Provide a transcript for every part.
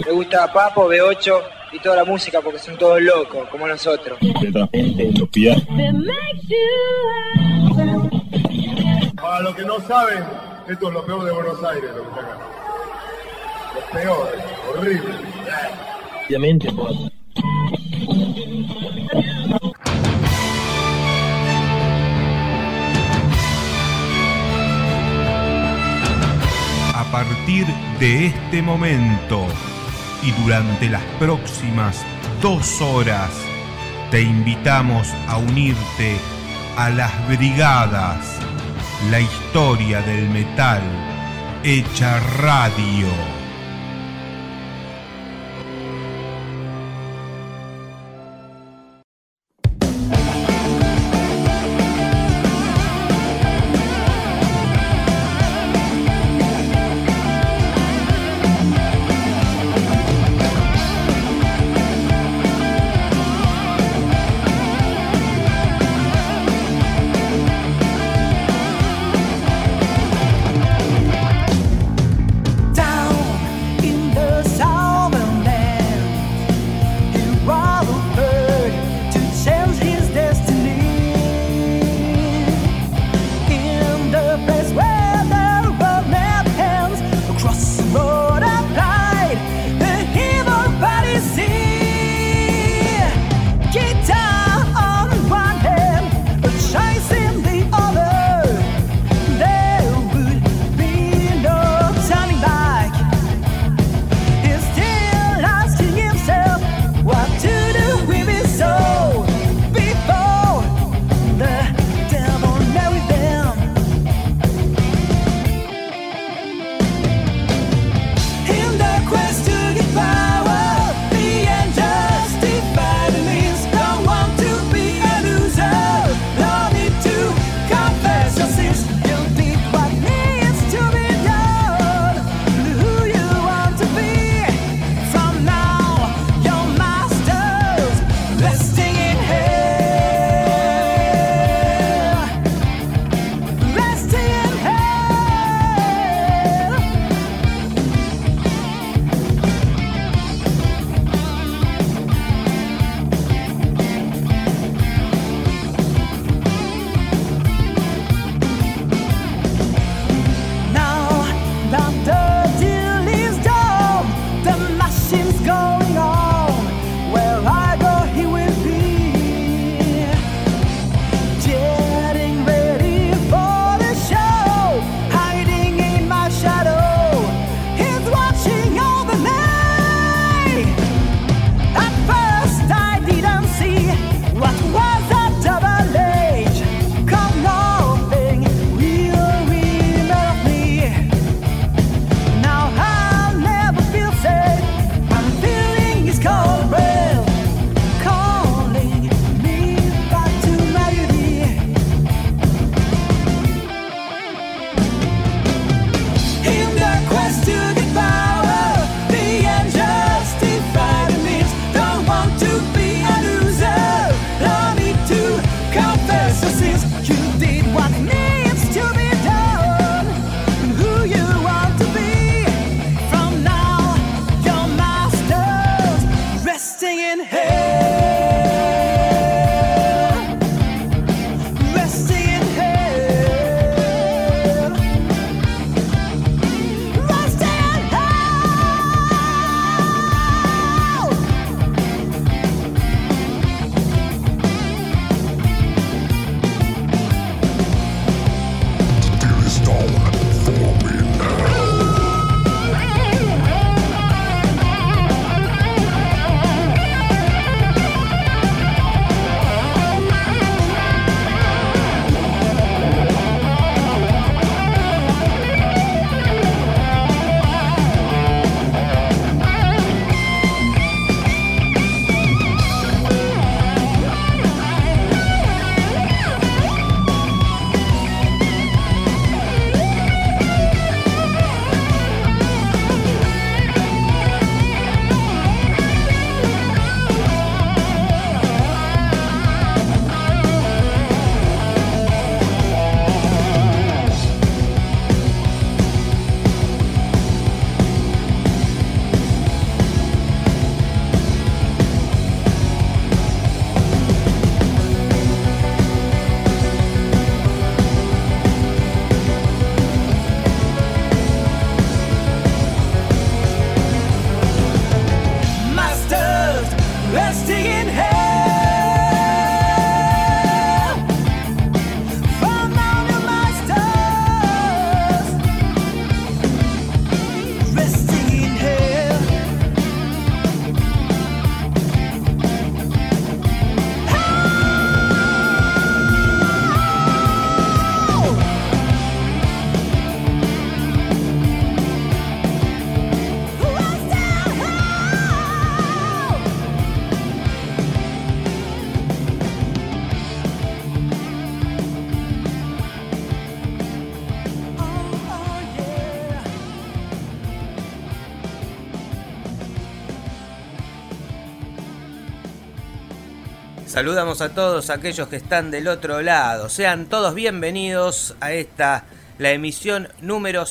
Le gusta Papo, B8 y toda la música porque son todos locos, como nosotros. Para los que no saben, esto es lo peor de Buenos Aires, lo que está acá. Lo peor, horrible. Obviamente, pues. A partir de este momento y durante las próximas 2 horas, te invitamos a unirte a las Brigadas, la historia del metal hecha radio. Down Saludamos a todos aquellos que están del otro lado. Sean todos bienvenidos a la emisión número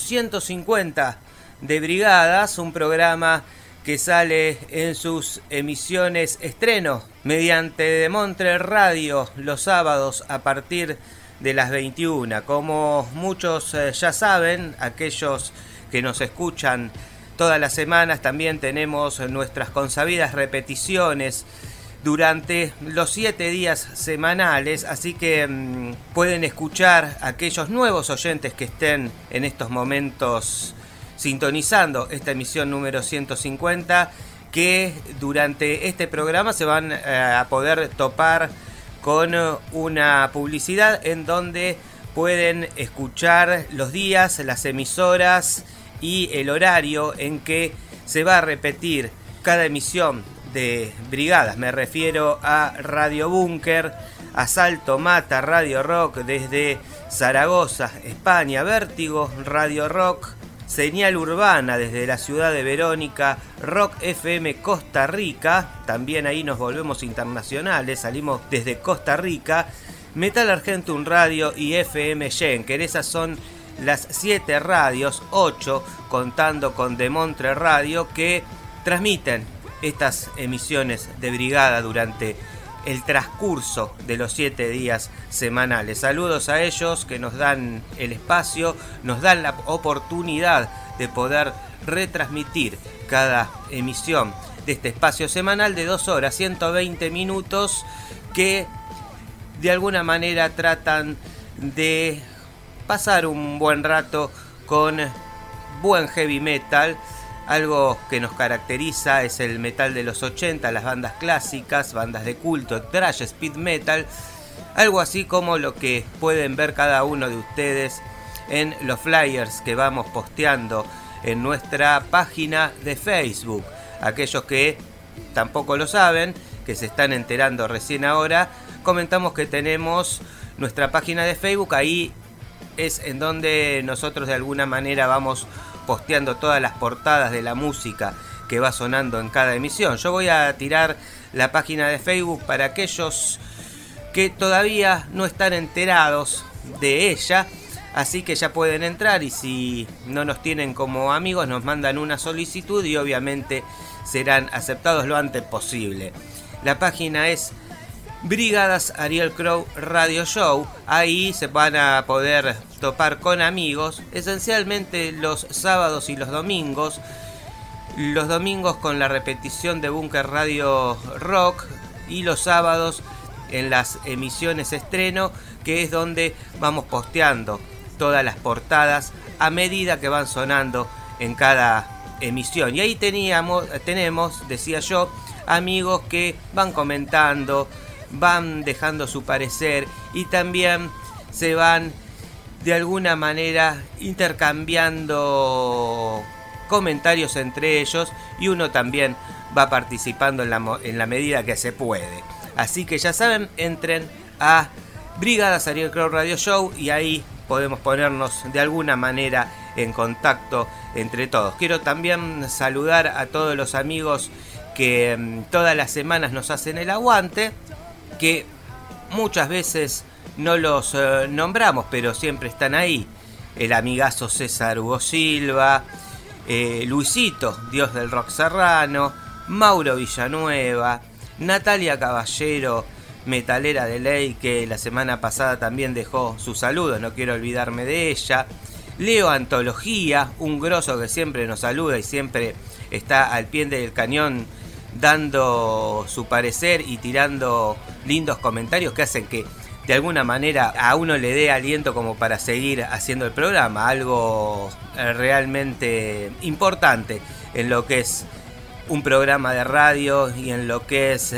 150 de Brigadas, un programa que sale en sus emisiones estreno mediante Demontre Radio los sábados a partir de las 21. Como muchos ya saben, aquellos que nos escuchan todas las semanas, también tenemos nuestras consabidas repeticiones durante los 7 días semanales, así que pueden escuchar a aquellos nuevos oyentes que estén en estos momentos sintonizando esta emisión número 150, que durante este programa se van a poder topar con una publicidad en donde pueden escuchar los días, las emisoras y el horario en que se va a repetir cada emisión de Brigadas. Me refiero a Radio Búnker, a Salto Mata, Radio Rock desde Zaragoza, España, Vértigo, Radio Rock, Señal Urbana desde la ciudad de Verónica, Rock FM Costa Rica, también ahí nos volvemos internacionales, salimos desde Costa Rica, Metal Argentum Radio y FM Schenker. Esas son las 7 radios, 8 contando con Demontre Radio, que transmiten estas emisiones de Brigada durante el transcurso de los 7 días semanales. Saludos a ellos que nos dan el espacio, nos dan la oportunidad de poder retransmitir cada emisión de este espacio semanal de 2 horas, 120 minutos, que de alguna manera tratan de pasar un buen rato con buen heavy metal. Algo que nos caracteriza es el metal de los 80, las bandas clásicas, bandas de culto, thrash, speed metal, algo así como lo que pueden ver cada uno de ustedes en los flyers que vamos posteando en nuestra página de Facebook. Aquellos que tampoco lo saben, que se están enterando recién ahora, comentamos que tenemos nuestra página de Facebook. Ahí es en donde nosotros de alguna manera vamos posteando todas las portadas de la música que va sonando en cada emisión. Yo voy a tirar la página de Facebook para aquellos que todavía no están enterados de ella, así que ya pueden entrar, y si no nos tienen como amigos nos mandan una solicitud y obviamente serán aceptados lo antes posible. La página es Brigadas Ariel Crow Radio Show. Ahí se van a poder topar con amigos, esencialmente los sábados y los domingos. Los domingos con la repetición de Búnker Radio Rock, y los sábados en las emisiones estreno, que es donde vamos posteando todas las portadas a medida que van sonando en cada emisión. Y ahí tenemos, decía yo, amigos que van comentando, van dejando su parecer y también se van de alguna manera intercambiando comentarios entre ellos, y uno también va participando en la medida que se puede. Así que ya saben, entren a Brigadas Ariel Crow Radio Show y ahí podemos ponernos de alguna manera en contacto entre todos. Quiero también saludar a todos los amigos que todas las semanas nos hacen el aguante, que muchas veces no los nombramos, pero siempre están ahí. El amigazo César Hugo Silva, Luisito, Dios del Rock Serrano, Mauro Villanueva, Natalia Caballero, metalera de ley, que la semana pasada también dejó sus saludos, no quiero olvidarme de ella. Leo Antología, un grosso que siempre nos saluda y siempre está al pie del cañón dando su parecer y tirando lindos comentarios que hacen que de alguna manera a uno le dé aliento como para seguir haciendo el programa. Algo realmente importante en lo que es un programa de radio y en lo que es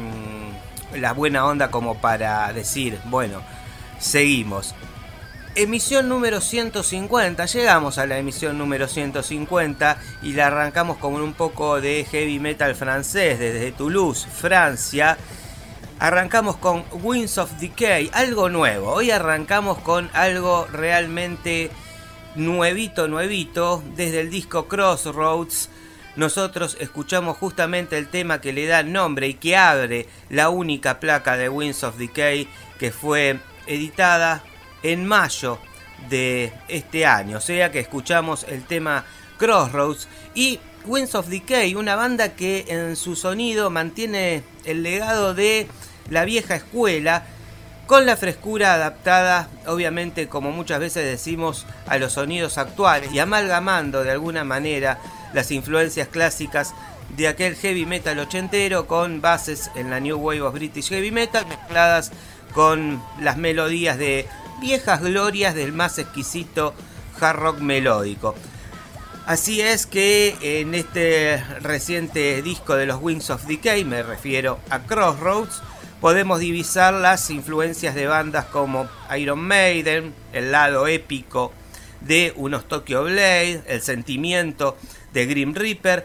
la buena onda como para decir, bueno, seguimos. Emisión número 150, llegamos a la emisión número 150 y la arrancamos con un poco de heavy metal francés desde Toulouse, Francia. Arrancamos con Winds of Decay, algo nuevo. Hoy arrancamos con algo realmente nuevito, desde el disco Crossroads nosotros escuchamos justamente el tema que le da nombre y que abre la única placa de Winds of Decay que fue editada en mayo de este año, o sea que escuchamos el tema Crossroads. Y Winds of Decay, una banda que en su sonido mantiene el legado de la vieja escuela, con la frescura adaptada, obviamente, como muchas veces decimos, a los sonidos actuales y amalgamando de alguna manera las influencias clásicas de aquel heavy metal ochentero con bases en la New Wave of British Heavy Metal mezcladas con las melodías de viejas glorias del más exquisito hard rock melódico. Así es que en este reciente disco de los Winds of Decay, me refiero a Crossroads, podemos divisar las influencias de bandas como Iron Maiden, el lado épico de unos Tokyo Blade, el sentimiento de Grim Reaper,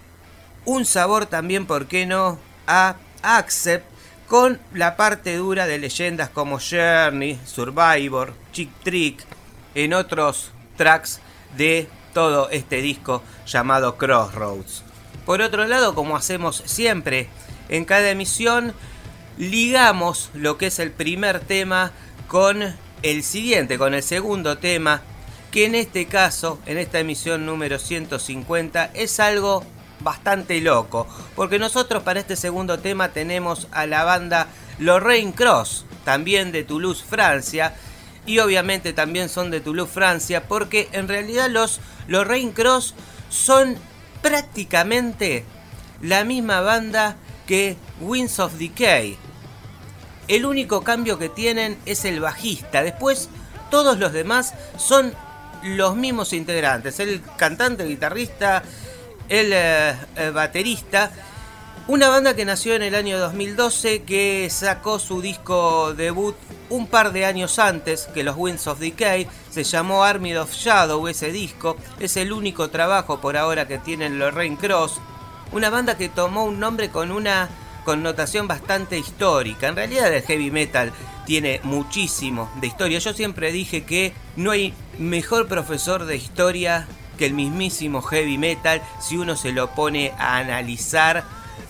un sabor también, ¿por qué no?, a Accept, con la parte dura de leyendas como Journey, Survivor, Cheap Trick, en otros tracks de todo este disco llamado Crossroads. Por otro lado, como hacemos siempre en cada emisión, ligamos lo que es el primer tema con el siguiente, con el segundo tema, que en este caso, en esta emisión número 150, es algo bastante loco, porque nosotros para este segundo tema tenemos a la banda Lorraine Cross, también de Toulouse, Francia, y obviamente también son de Toulouse, Francia, porque en realidad los Lorraine Cross son prácticamente la misma banda que Winds of Decay. El único cambio que tienen es el bajista. Después todos los demás son los mismos integrantes. El cantante, el guitarrista, el baterista. Una banda que nació en el año 2012, que sacó su disco debut un par de años antes que los Winds of Decay. Se llamó Army of Shadow ese disco. Es el único trabajo por ahora que tienen Lorraine Cross. Una banda que tomó un nombre con una connotación bastante histórica. En realidad el heavy metal tiene muchísimo de historia. Yo siempre dije que no hay mejor profesor de historia que el mismísimo heavy metal si uno se lo pone a analizar,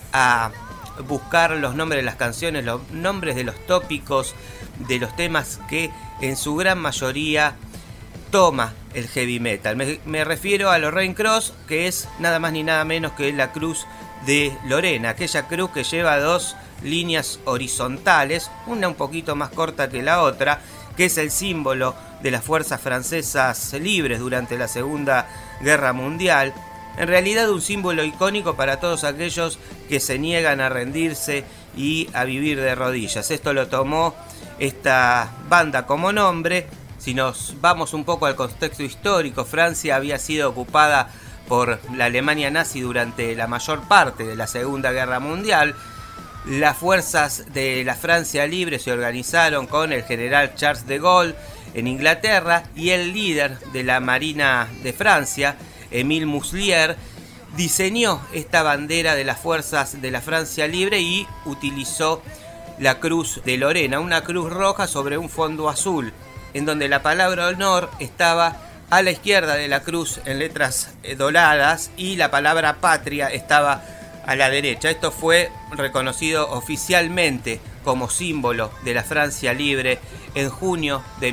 a buscar los nombres de las canciones, los nombres de los tópicos, de los temas que en su gran mayoría toma el heavy metal. Me refiero a Lorraine Cross, que es nada más ni nada menos que la cruz de Lorena, aquella cruz que lleva dos líneas horizontales, una un poquito más corta que la otra, que es el símbolo de las fuerzas francesas libres durante la Segunda Guerra Mundial. En realidad un símbolo icónico para todos aquellos que se niegan a rendirse y a vivir de rodillas. Esto lo tomó esta banda como nombre. Si nos vamos un poco al contexto histórico, Francia había sido ocupada por la Alemania nazi durante la mayor parte de la Segunda Guerra Mundial. Las fuerzas de la Francia Libre se organizaron con el general Charles de Gaulle en Inglaterra y el líder de la Marina de Francia, Émile Muslier, diseñó esta bandera de las fuerzas de la Francia Libre y utilizó la cruz de Lorena, una cruz roja sobre un fondo azul, en donde la palabra honor estaba a la izquierda de la cruz en letras doradas y la palabra patria estaba a la derecha. Esto fue reconocido oficialmente como símbolo de la Francia Libre en junio de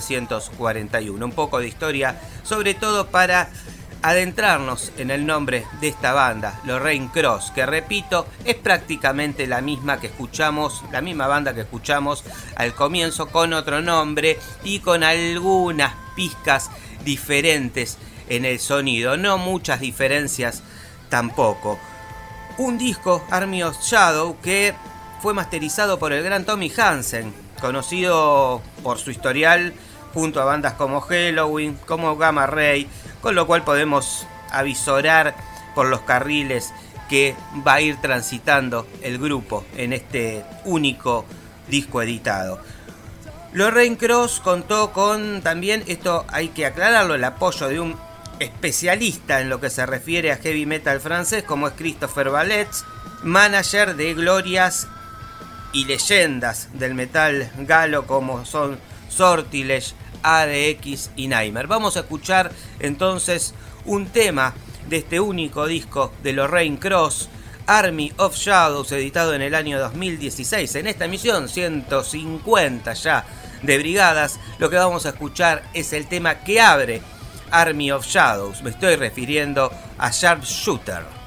1941. Un poco de historia, sobre todo para adentrarnos en el nombre de esta banda, Lorraine Cross, que repito, es prácticamente la misma que escuchamos, la misma banda que escuchamos al comienzo, con otro nombre y con algunas pizcas diferentes en el sonido, no muchas diferencias tampoco. Un disco, Army of Shadow, que fue masterizado por el gran Tommy Hansen, conocido por su historial junto a bandas como Helloween, como Gamma Ray, con lo cual podemos avisorar por los carriles que va a ir transitando el grupo en este único disco editado. Lorraine Cross contó con también, esto hay que aclararlo, el apoyo de un especialista en lo que se refiere a heavy metal francés, como es Christopher Valets, manager de glorias y leyendas del metal galo como son Sortilege, ADX y Nightmare. Vamos a escuchar entonces un tema de este único disco de Lorraine Cross, Army of Shadows, editado en el año 2016. En esta emisión 150 ya de Brigadas, lo que vamos a escuchar es el tema que abre Army of Shadows. Me estoy refiriendo a Sharpshooter.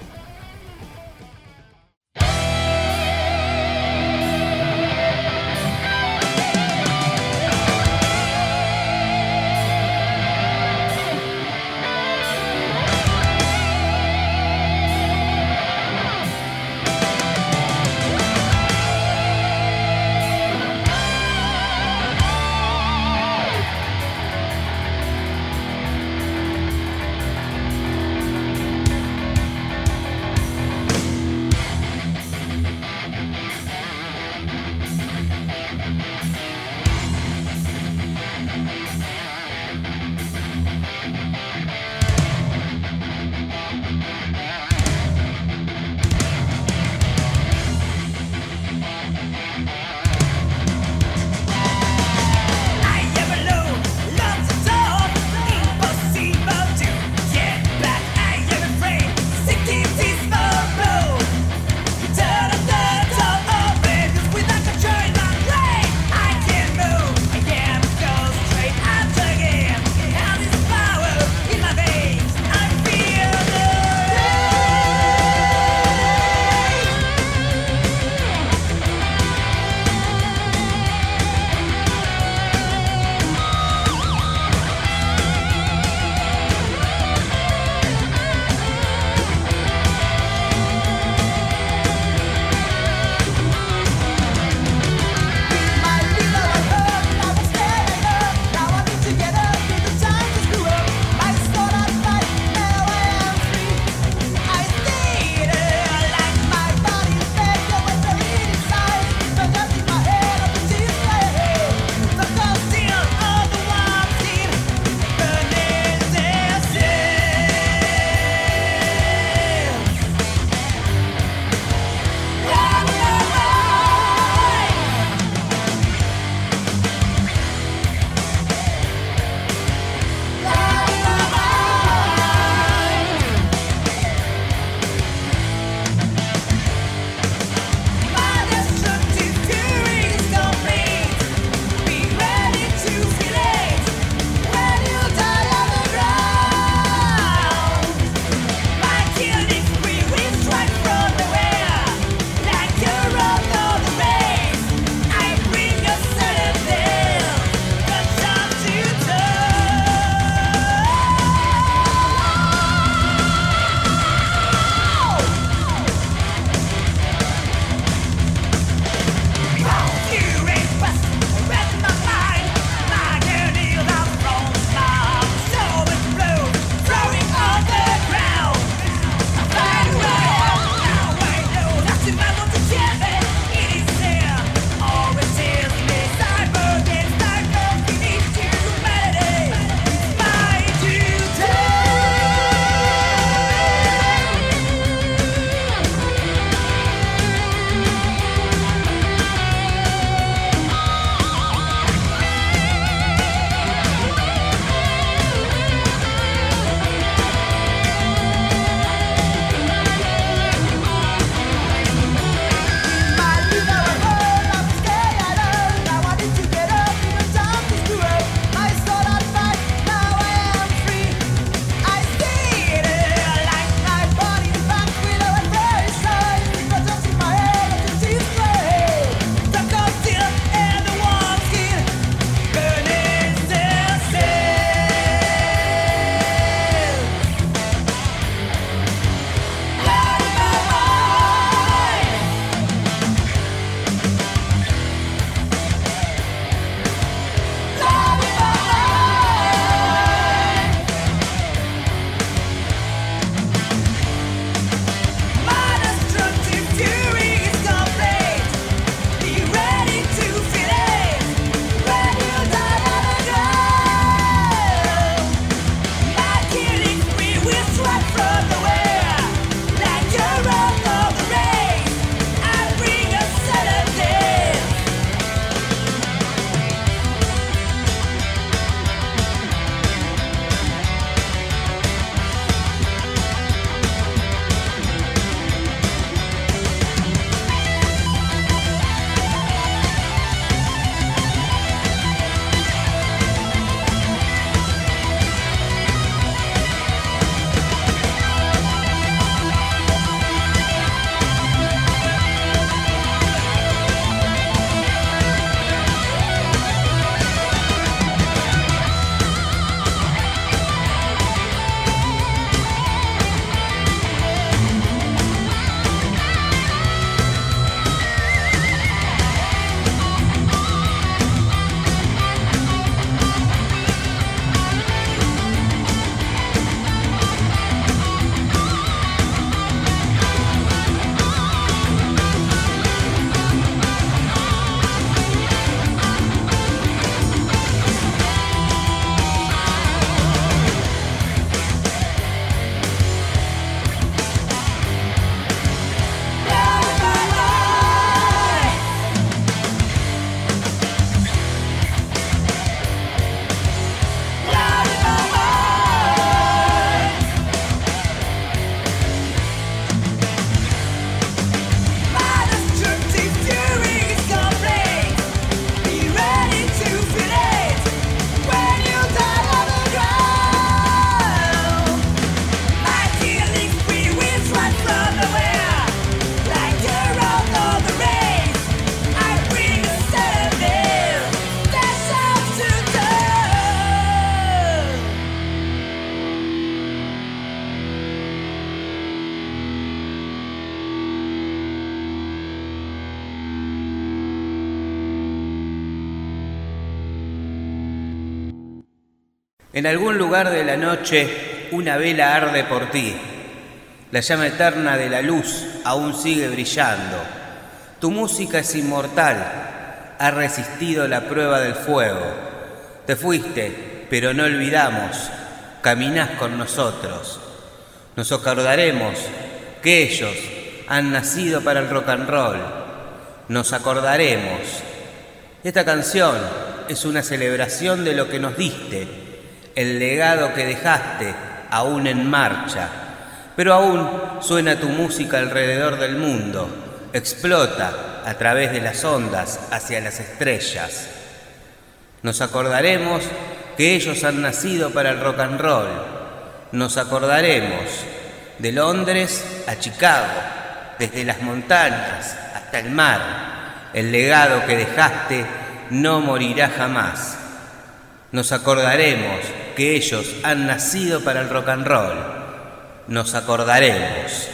En algún lugar de la noche una vela arde por ti. La llama eterna de la luz aún sigue brillando. Tu música es inmortal, ha resistido la prueba del fuego. Te fuiste, pero no olvidamos, caminás con nosotros. Nos acordaremos que ellos han nacido para el rock and roll. Nos acordaremos. Esta canción es una celebración de lo que nos diste, el legado que dejaste aún en marcha. Pero aún suena tu música alrededor del mundo, explota a través de las ondas hacia las estrellas. Nos acordaremos que ellos han nacido para el rock and roll. Nos acordaremos de Londres a Chicago, desde las montañas hasta el mar. El legado que dejaste no morirá jamás. Nos acordaremos que ellos han nacido para el rock and roll. Nos acordaremos.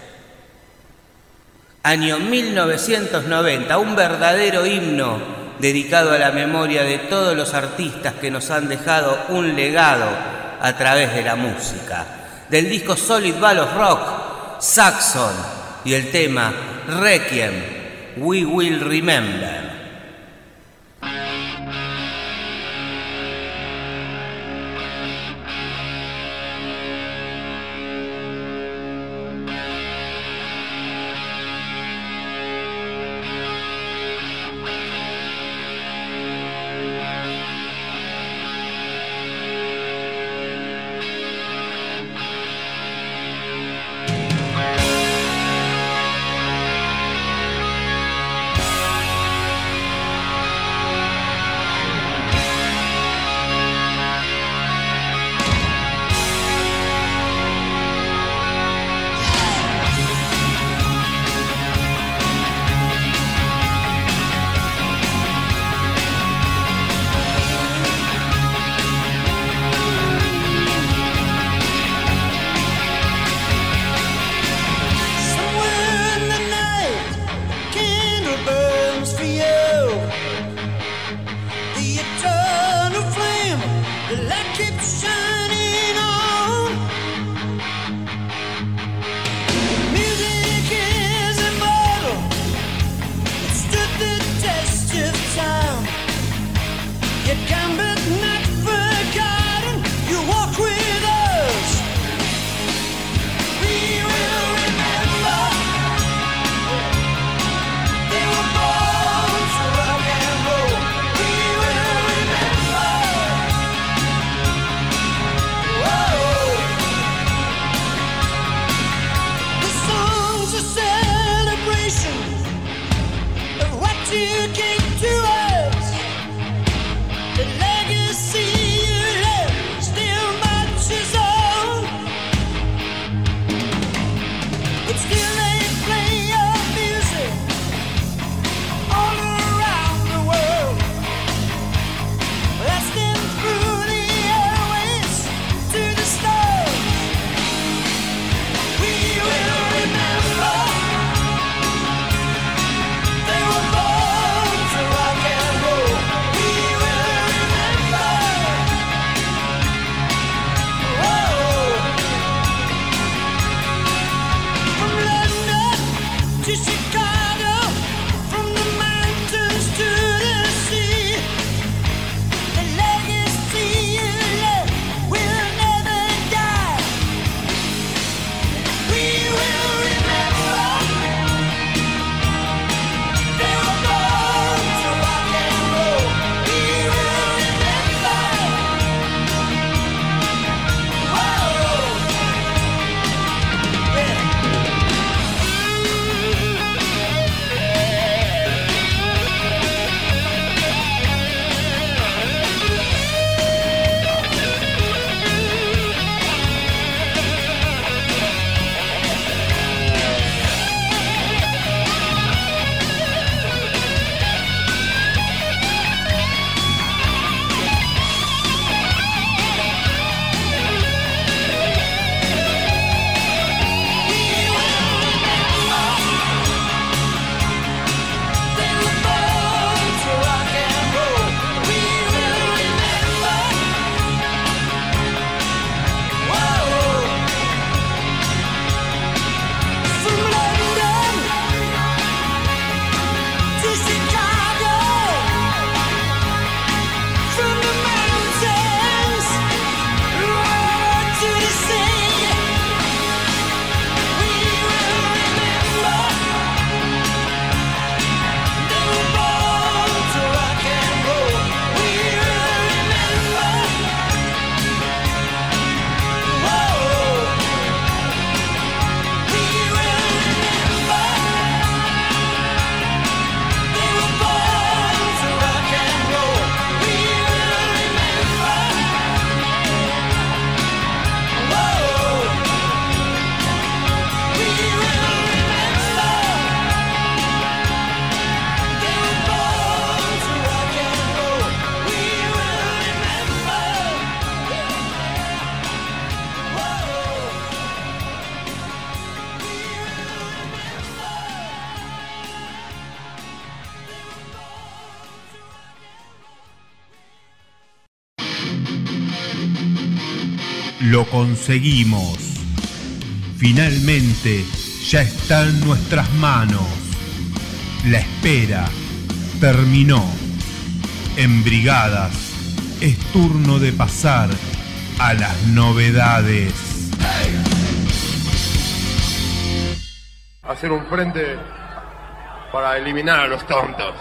Año 1990, un verdadero himno dedicado a la memoria de todos los artistas que nos han dejado un legado a través de la música. Del disco Solid Ball of Rock, Saxon, y el tema Requiem, We Will Remember. Lo conseguimos. Finalmente ya está en nuestras manos. La espera terminó. En Brigadas es turno de pasar a las novedades. Hacer un frente para eliminar a los tontos.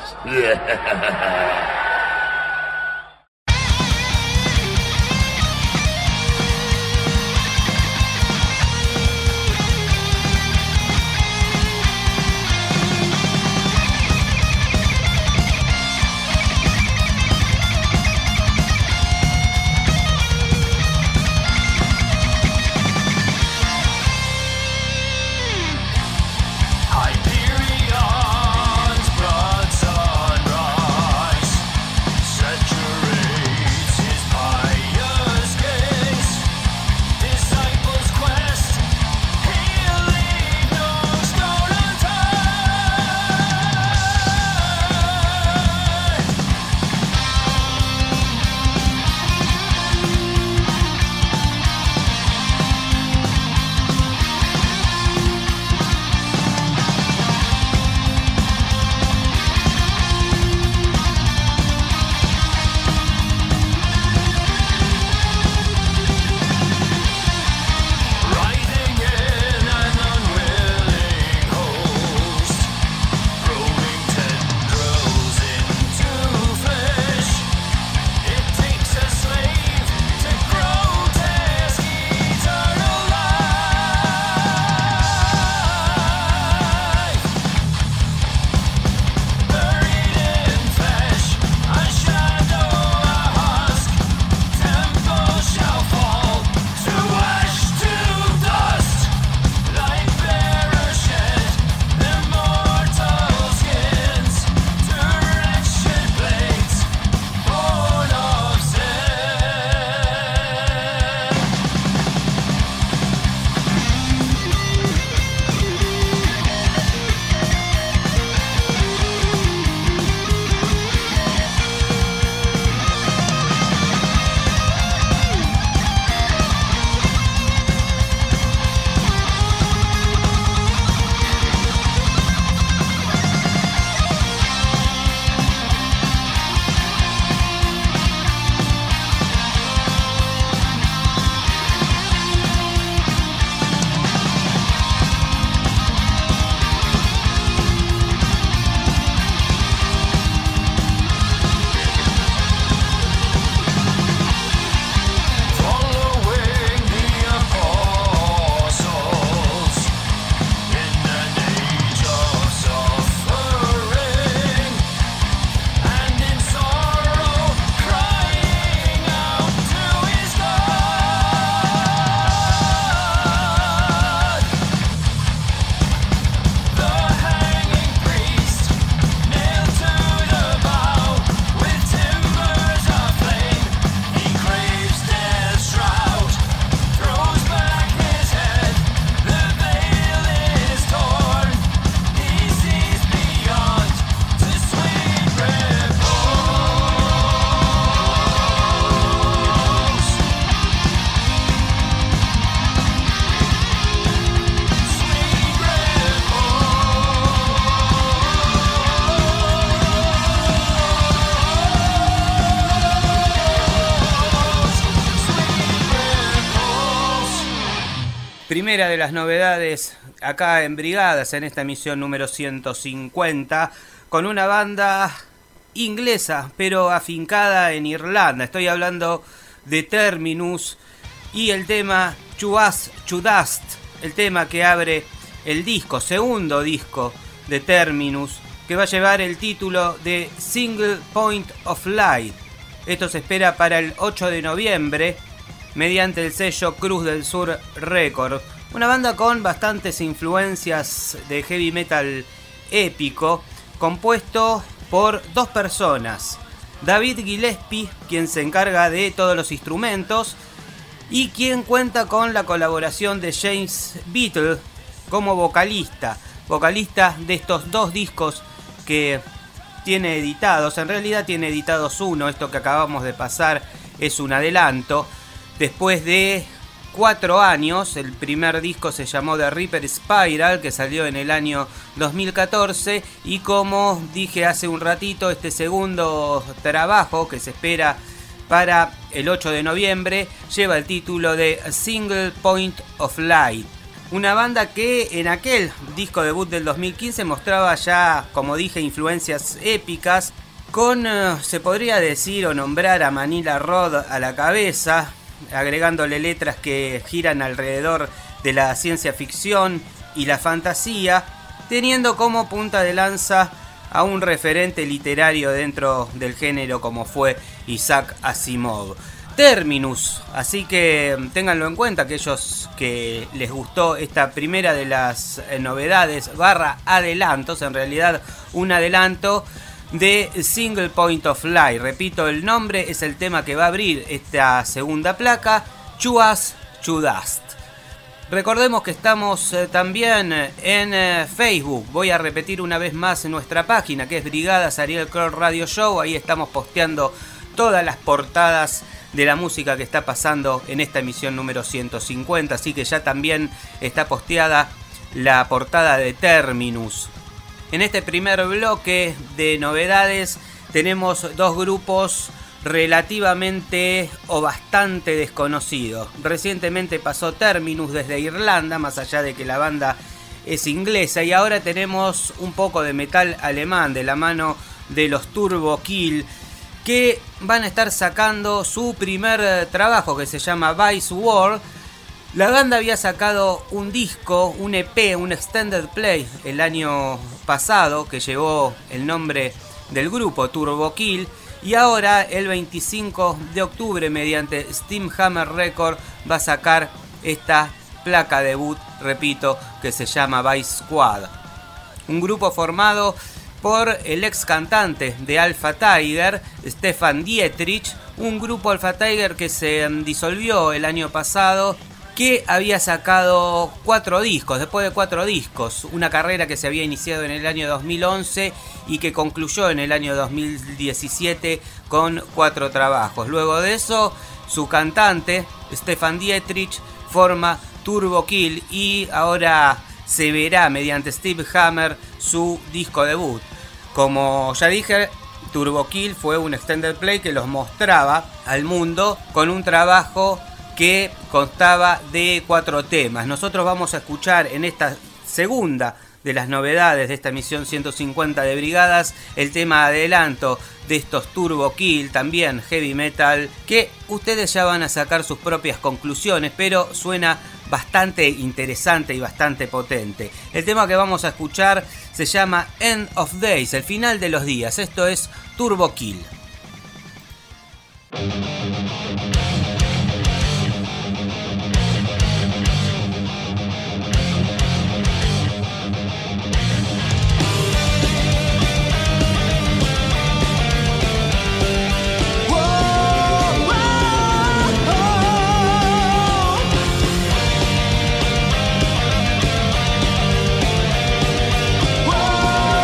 Hyperion's broad sunrise saturates his pious gaze. Disciples quest, he'll leave no stone unturned. Rising in an unwilling host, probing tendrils into flesh. It takes a slave to grotesque eternal life. Buried in flesh, a shadow, a husk. Temples shall fall to ash, to dust. Light bearer shed their mortal skins to wretched blades born of sin. Following the apostles in an age of suffering, and in sorrow crying out to his God. The hanging priest nailed to the bough with timbers aflame. He craves death's shroud, throws back his head. The veil is torn. He sees beyond to sweet repose. Sweet repose. Primera de las novedades acá en Brigadas, en esta emisión número 150, con una banda inglesa, pero afincada en Irlanda. Estoy hablando de Terminus y el tema To Us, To Dust, el tema que abre el disco, segundo disco de Terminus, que va a llevar el título de Single Point of Light. Esto se espera para el 8 de noviembre mediante el sello Cruz del Sur Records. Una banda con bastantes influencias de heavy metal épico, compuesto por dos personas: David Gillespie, quien se encarga de todos los instrumentos y quien cuenta con la colaboración de James Beatle como vocalista de estos dos discos que tiene editados. En realidad tiene editados uno, esto que acabamos de pasar es un adelanto, después de 4 años. El primer disco se llamó The Reaper Spiral, que salió en el año 2014, y como dije hace un ratito, este segundo trabajo que se espera para el 8 de noviembre lleva el título de A Single Point of Light. Una banda que en aquel disco debut del 2015 mostraba ya, como dije, influencias épicas, con, se podría decir o nombrar a Manila Road a la cabeza, agregándole letras que giran alrededor de la ciencia ficción y la fantasía, teniendo como punta de lanza a un referente literario dentro del género como fue Isaac Asimov. Terminus, así que ténganlo en cuenta, aquellos que les gustó esta primera de las novedades / adelantos, en realidad un adelanto de Single Point of Light. Repito, el nombre es el tema que va a abrir esta segunda placa, Chuas Chudast. Recordemos que estamos también en Facebook. Voy a repetir una vez más nuestra página, que es Brigadas Ariel Kroll Radio Show. Ahí estamos posteando todas las portadas de la música que está pasando en esta emisión número 150. Así que ya también está posteada la portada de Terminus. En este primer bloque de novedades tenemos dos grupos relativamente o bastante desconocidos. Recientemente pasó Terminus desde Irlanda, más allá de que la banda es inglesa, y ahora tenemos un poco de metal alemán de la mano de los Turbo Kill, que van a estar sacando su primer trabajo, que se llama Vice World. La banda había sacado un disco, un EP, un extended play el año pasado, que llevó el nombre del grupo, Turbo Kill, y ahora el 25 de octubre mediante Steamhammer Record va a sacar esta placa debut, repito, que se llama Vice Squad. Un grupo formado por el ex cantante de Alpha Tiger, Stefan Dietrich, un grupo Alpha Tiger que se disolvió el año pasado, que había sacado 4 discos, después de 4 discos, una carrera que se había iniciado en el año 2011 y que concluyó en el año 2017 con 4 trabajos. Luego de eso, su cantante, Stefan Dietrich, forma Turbo Kill y ahora se verá mediante Steve Hammer su disco debut. Como ya dije, Turbo Kill fue un extended play que los mostraba al mundo con un trabajo que constaba de 4 temas. Nosotros vamos a escuchar en esta segunda de las novedades de esta emisión 150 de Brigadas el tema adelanto de estos Turbo Kill, también heavy metal, que ustedes ya van a sacar sus propias conclusiones, pero suena bastante interesante y bastante potente. El tema que vamos a escuchar se llama End of Days, el final de los días. Esto es Turbo Kill.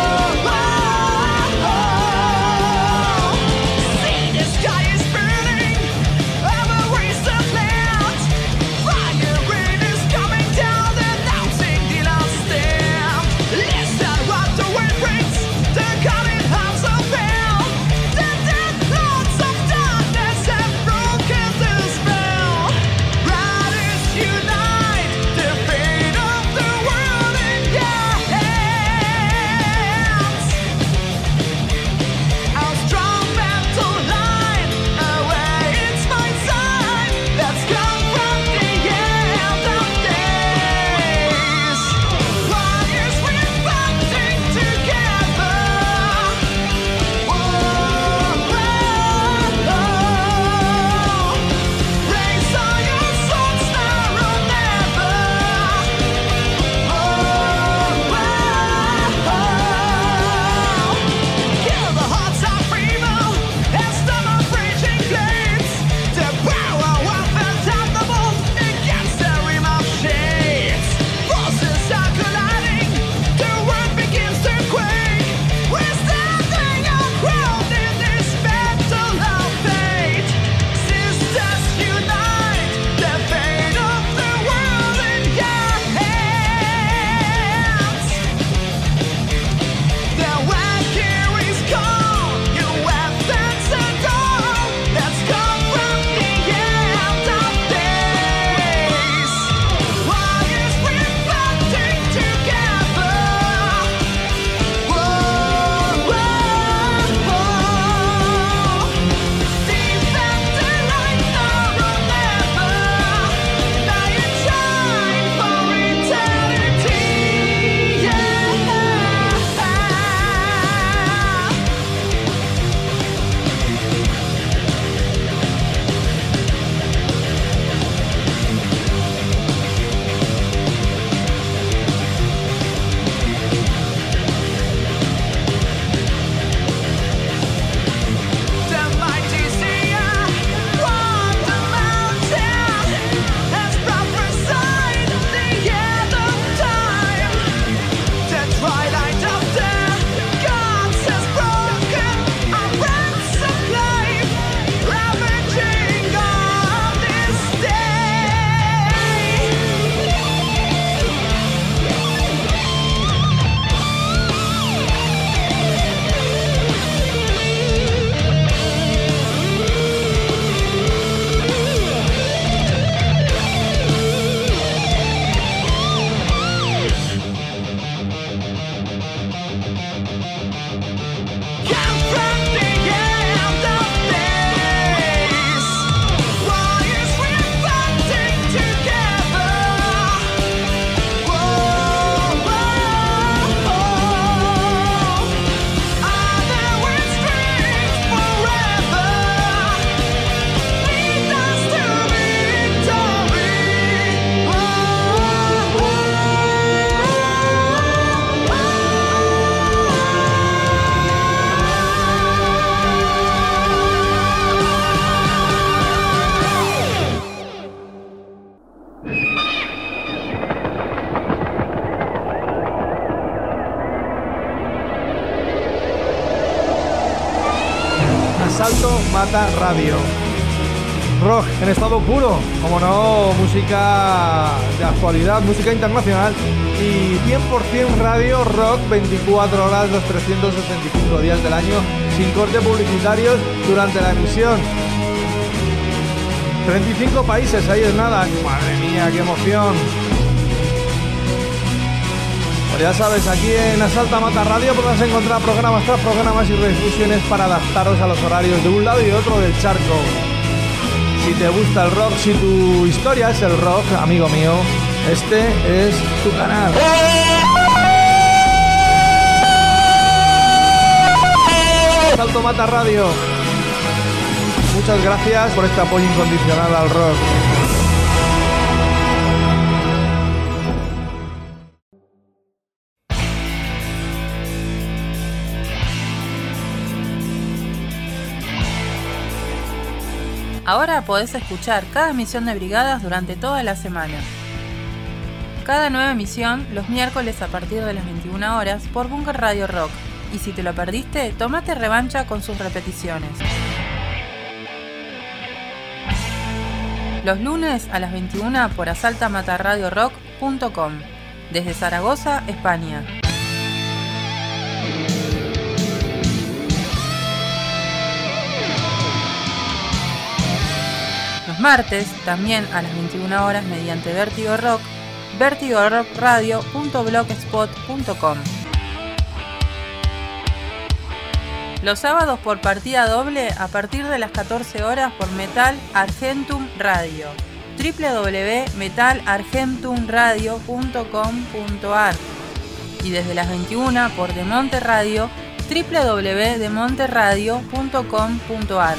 See the sky is burning. Asalto Mata Radio. Rock en estado puro, como no, música de actualidad, música internacional y 100% radio rock 24 horas los 365 días del año sin cortes publicitarios durante la emisión. 35 países, ahí es nada. Madre mía, qué emoción. Pues ya sabes, aquí en Asalta Mata Radio podrás encontrar programas tras programas y redifusiones para adaptaros a los horarios de un lado y otro del charco. Si te gusta el rock, si tu historia es el rock, amigo mío, este es tu canal. Asalto Mata Radio. Muchas gracias por este apoyo incondicional al rock. Ahora podés escuchar cada emisión de Brigadas durante toda la semana. Cada nueva emisión los miércoles a partir de las 21 horas por Bunker Radio Rock. Y si te lo perdiste, tomate revancha con sus repeticiones. Los lunes a las 21 por asaltamatarradiorock.com. Desde Zaragoza, España. Los martes, también a las 21 horas mediante Vértigo Rock, vertigorockradio.blogspot.com. Los sábados por partida doble a partir de las 14 horas por Metal Argentum Radio, www.metalargentumradio.com.ar, y desde las 21 por Demonte Radio, www.demonteradio.com.ar.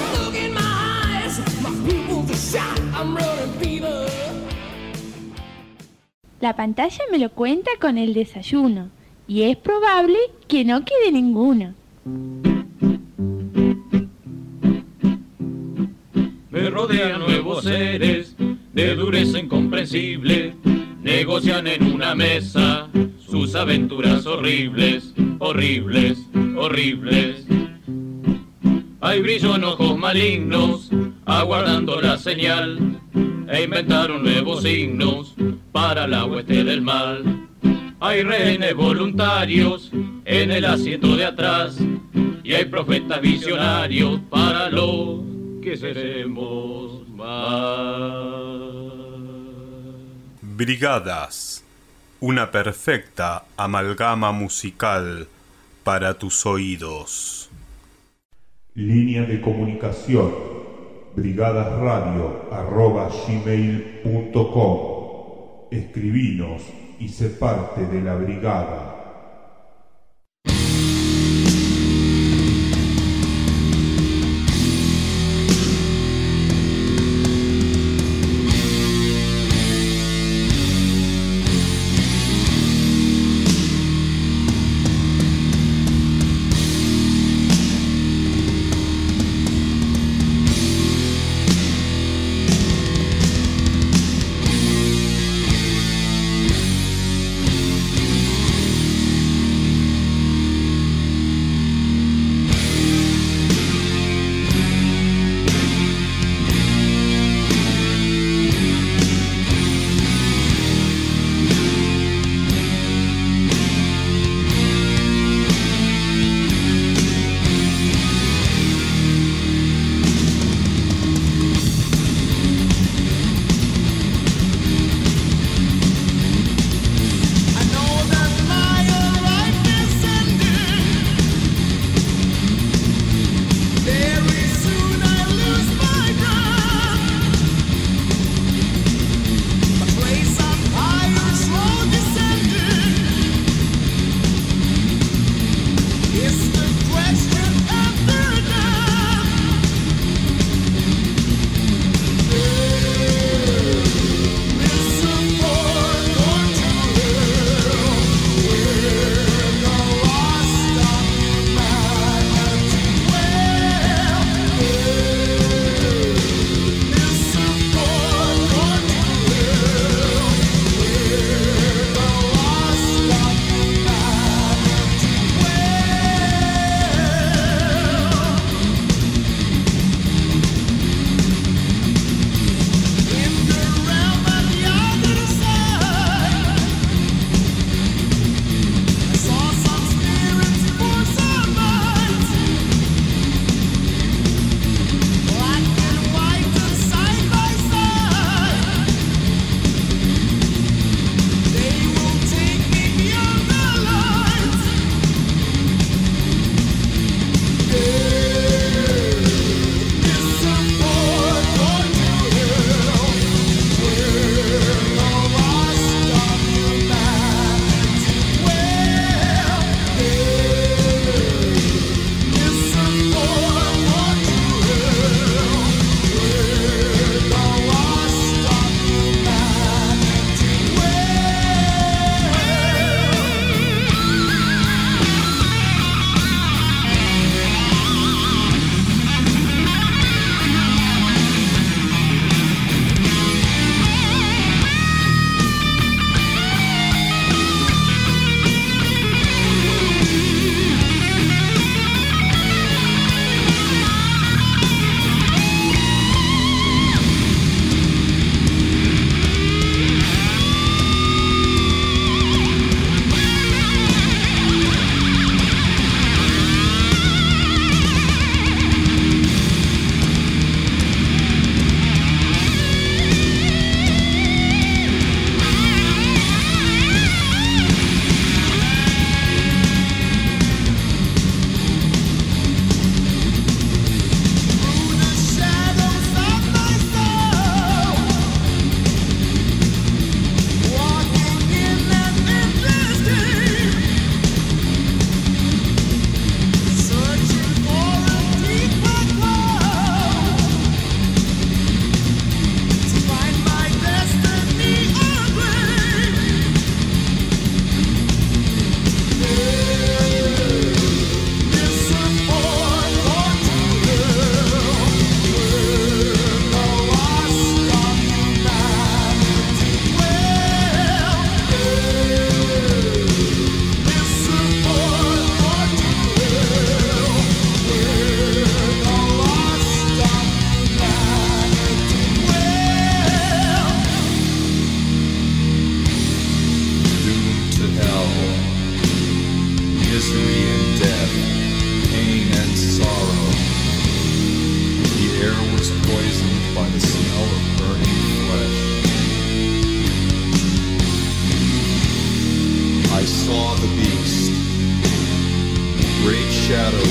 La pantalla me lo cuenta con el desayuno y es probable que no quede ninguno. Me rodean nuevos seres de dureza incomprensible, negocian en una mesa sus aventuras horribles, horribles, horribles. Hay brillo en ojos malignos, aguardando la señal, e inventaron nuevos signos para la hueste del mal. Hay rehenes voluntarios en el asiento de atrás, y hay profetas visionarios para los que seremos más. Brigadas, una perfecta amalgama musical para tus oídos. Línea de comunicación brigadasradio@gmail.com. Escribinos y sé parte de la brigada.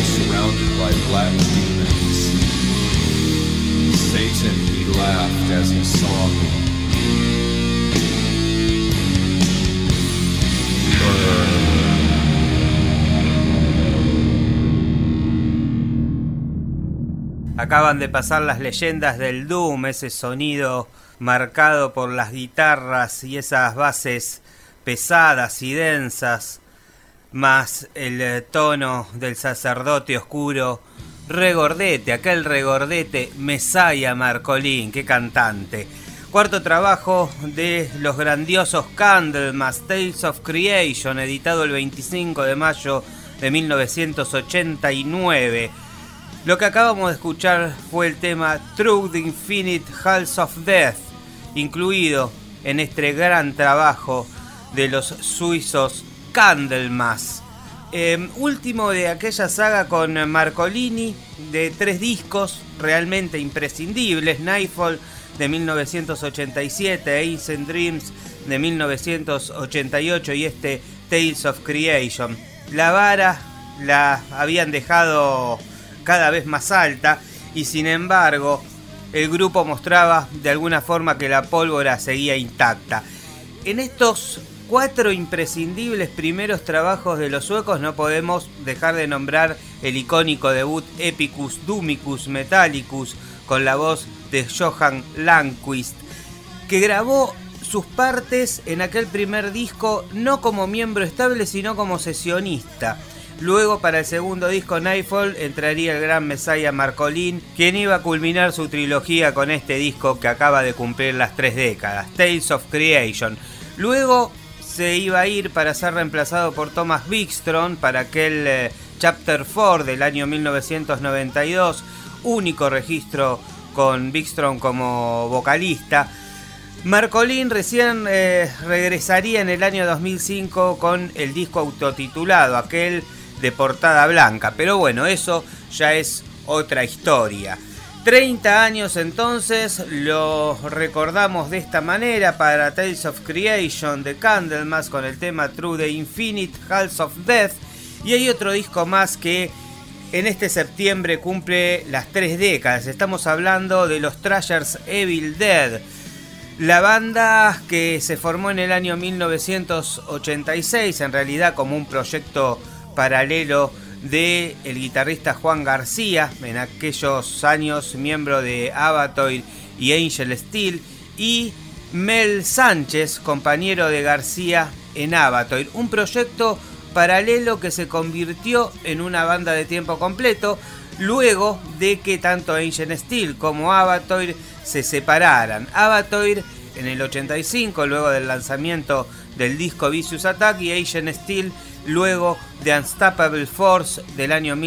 surrounded by black demons. Satan, he laughed as he saw me. Acaban de pasar las leyendas del Doom, ese sonido marcado por las guitarras y esas bases pesadas y densas, más el tono del sacerdote oscuro, Regordete, aquel Regordete, Messiah Marcolin, qué cantante. Cuarto trabajo de los grandiosos Candlemas, Tales of Creation, editado el 25 de mayo de 1989. Lo que acabamos de escuchar fue el tema Through the Infinite Halls of Death, incluido en este gran trabajo de los suizos Candlemas. Último de aquella saga con Marcolini, de 3 discos realmente imprescindibles: Nightfall de 1987, Ancient Dreams de 1988 y este Tales of Creation. La vara la habían dejado cada vez más alta y sin embargo el grupo mostraba de alguna forma que la pólvora seguía intacta. En estos 4 imprescindibles primeros trabajos de los suecos no podemos dejar de nombrar el icónico debut Epicus Dumicus Metallicus con la voz de Johan Landquist, que grabó sus partes en aquel primer disco no como miembro estable sino como sesionista. Luego, para el segundo disco Nightfall, entraría el gran Messiah Marcolin, quien iba a culminar su trilogía con este disco que acaba de cumplir las 3 décadas, Tales of Creation. Luego se iba a ir para ser reemplazado por Thomas Wikström para aquel Chapter 4 del año 1992, único registro con Wikström como vocalista. Marcolin recién regresaría en el año 2005 con el disco autotitulado, aquel de portada blanca, pero bueno, eso ya es otra historia. 30 años entonces, lo recordamos de esta manera para Tales of Creation de Candlemas con el tema Through the Infinite Halls of Death, y hay otro disco más que en este septiembre cumple las 3 décadas. Estamos hablando de los Thrashers Evil Dead, la banda que se formó en el año 1986, en realidad como un proyecto paralelo de el guitarrista Juan García, en aquellos años miembro de Avattoir y Angel Steel, y Mel Sánchez, compañero de García en Avattoir, un proyecto paralelo que se convirtió en una banda de tiempo completo luego de que tanto Angel Steel como Avattoir se separaran. Avattoir en el 85, luego del lanzamiento del disco Vicious Attack, y Angel Steel luego de Unstoppable Force del año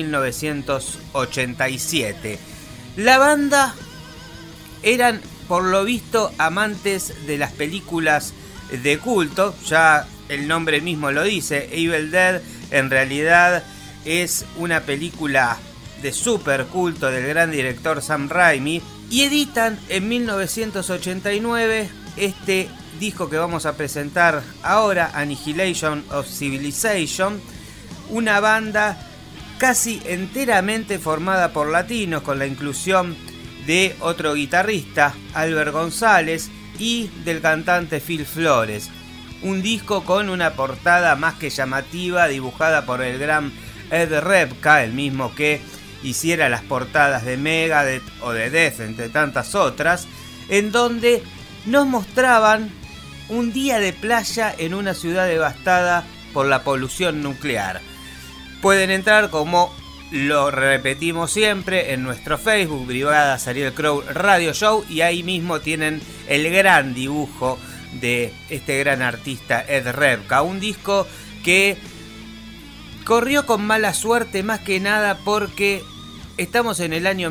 1987. La banda eran, por lo visto, amantes de las películas de culto, ya el nombre mismo lo dice. Evil Dead en realidad es una película de super culto del gran director Sam Raimi, y editan en 1989 este disco que vamos a presentar ahora, Annihilation of Civilization, una banda casi enteramente formada por latinos, con la inclusión de otro guitarrista, Albert González, y del cantante Phil Flores. Un disco con una portada más que llamativa, dibujada por el gran Ed Repka, el mismo que hiciera las portadas de Megadeth o de Death, entre tantas otras, en donde nos mostraban un día de playa en una ciudad devastada por la polución nuclear. Pueden entrar, como lo repetimos siempre, en nuestro Facebook, Brigada Ariel Crow Radio Show, y ahí mismo tienen el gran dibujo de este gran artista Ed Repka. Un disco que corrió con mala suerte, más que nada porque estamos en el año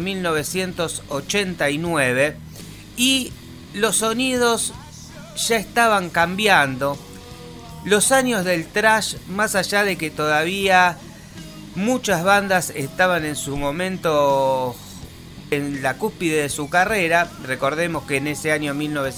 1989 y los sonidos ya estaban cambiando. Los años del thrash, más allá de que todavía muchas bandas estaban en su momento en la cúspide de su carrera, recordemos que en ese año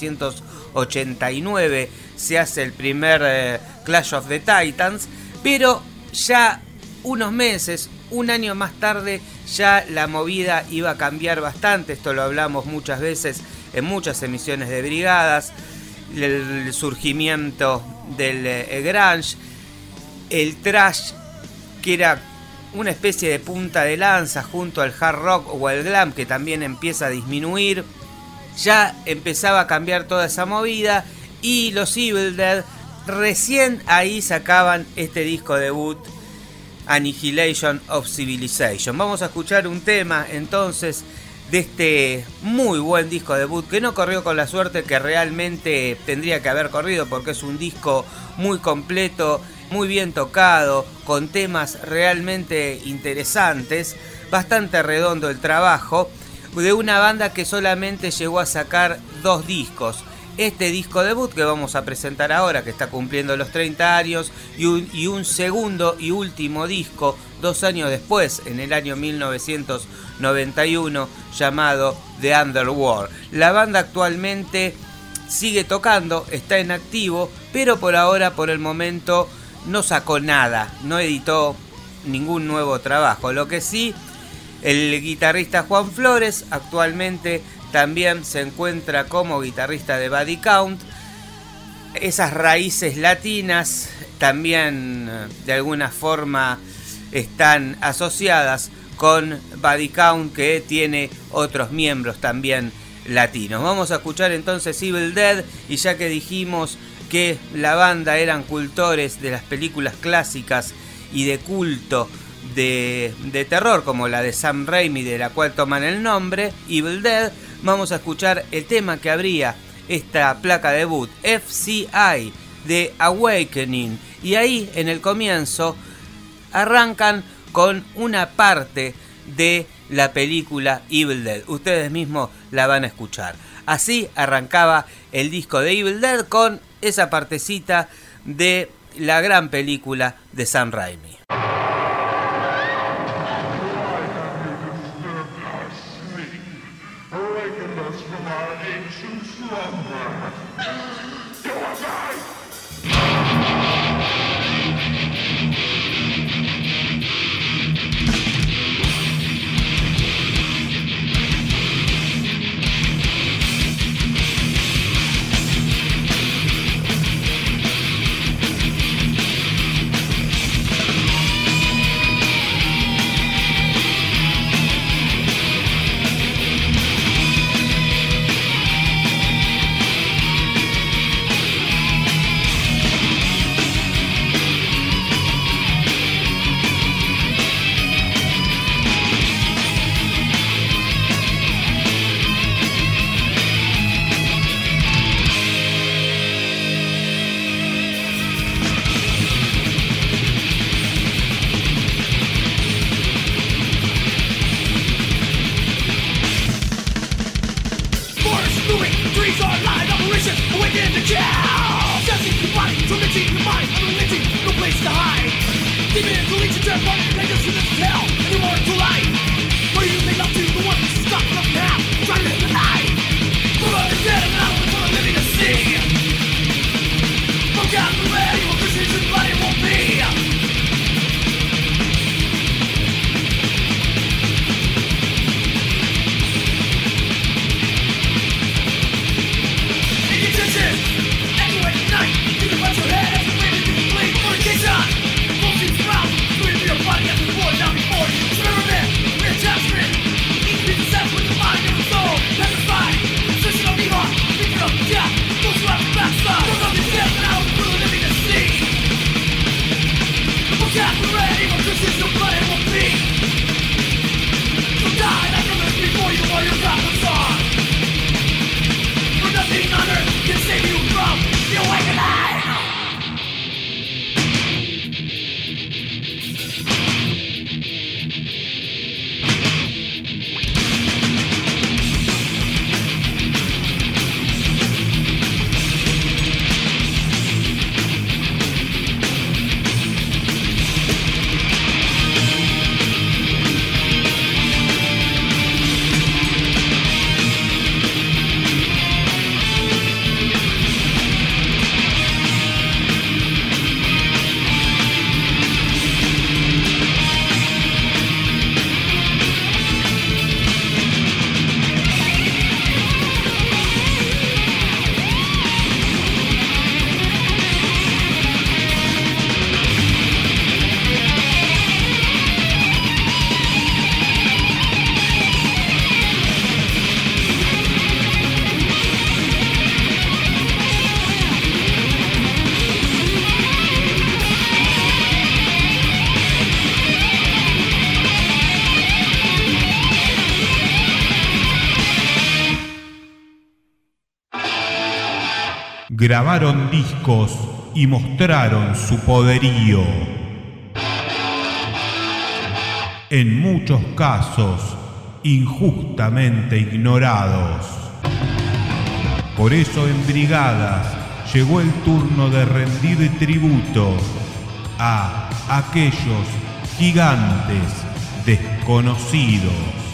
1989 se hace el primer Clash of the Titans, pero ya unos meses un año más tarde ya la movida iba a cambiar bastante. Esto lo hablamos muchas veces en muchas emisiones de Brigadas. El surgimiento del grunge, el thrash, que era una especie de punta de lanza junto al hard rock o al glam, que también empieza a disminuir. Ya empezaba a cambiar toda esa movida, y los Evil Dead recién ahí sacaban este disco debut, Annihilation of Civilization. Vamos a escuchar un tema entonces de este muy buen disco debut, que no corrió con la suerte que realmente tendría que haber corrido, porque es un disco muy completo, muy bien tocado, con temas realmente interesantes, bastante redondo el trabajo, de una banda que solamente llegó a sacar 2 discos. Este disco debut que vamos a presentar ahora, que está cumpliendo los 30 años, y un segundo y último disco 2 años después, en el año 1991, llamado The Underworld. La banda actualmente sigue tocando, está en activo, pero por ahora, por el momento, no sacó nada, no editó ningún nuevo trabajo. Lo que sí, el guitarrista Juan Flores actualmente también se encuentra como guitarrista de Body Count. Esas raíces latinas también de alguna forma están asociadas con Body Count, que tiene otros miembros también latinos. Vamos a escuchar entonces Evil Dead, y ya que dijimos que la banda eran cultores de las películas clásicas y de culto de terror, como la de Sam Raimi, de la cual toman el nombre, Evil Dead, vamos a escuchar el tema que abría esta placa debut, FCI, de Awakening. Y ahí, en el comienzo, arrancan con una parte de la película Evil Dead. Ustedes mismos la van a escuchar. Así arrancaba el disco de Evil Dead, con esa partecita de la gran película de Sam Raimi. Remember Grabaron discos y mostraron su poderío. En muchos casos, injustamente ignorados. Por eso en Brigadas llegó el turno de rendir tributo a aquellos gigantes desconocidos.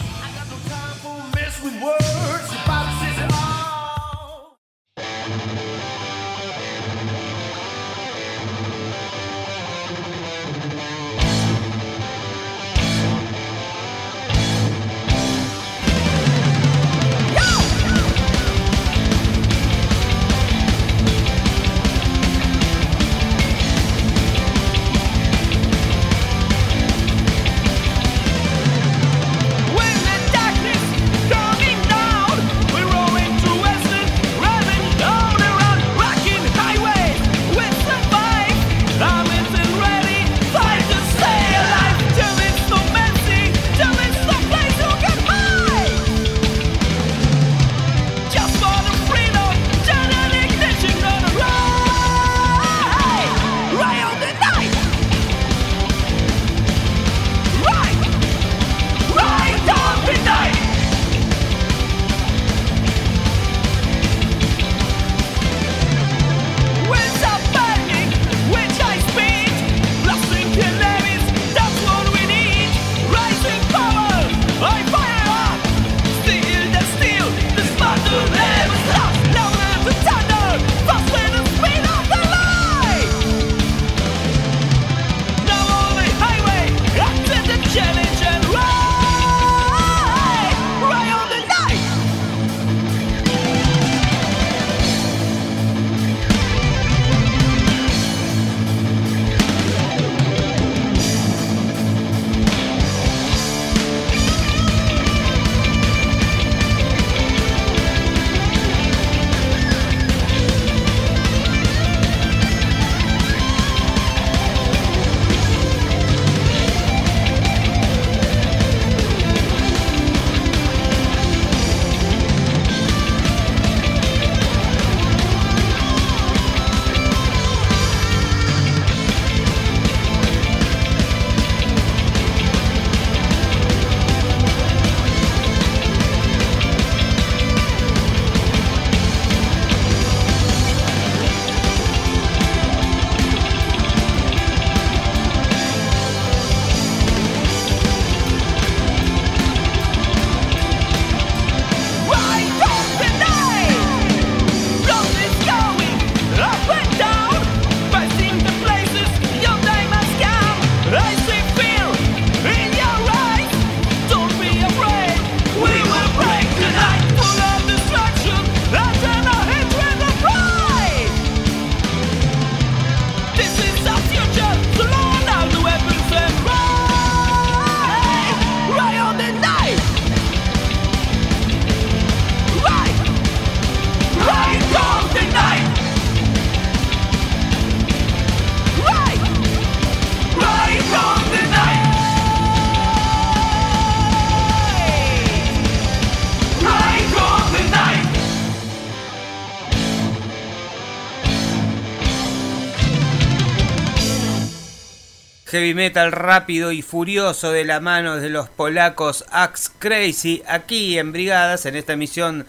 Heavy metal rápido y furioso de la mano de los polacos Axe Crazy, aquí en Brigadas, en esta emisión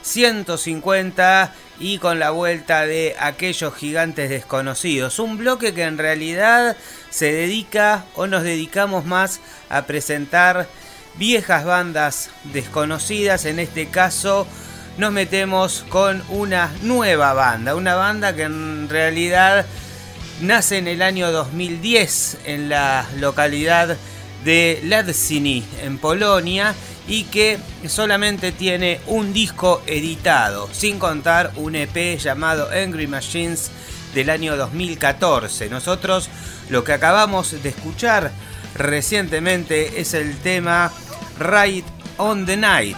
150 y con la vuelta de aquellos gigantes desconocidos. Un bloque que en realidad se dedica o nos dedicamos más a presentar viejas bandas desconocidas. En este caso nos metemos con una nueva banda, una banda que en realidad nace en el año 2010 en la localidad de Ledzyny, en Polonia, y que solamente tiene un disco editado, sin contar un EP llamado Angry Machines del año 2014. Nosotros lo que acabamos de escuchar recientemente es el tema Ride on the Night,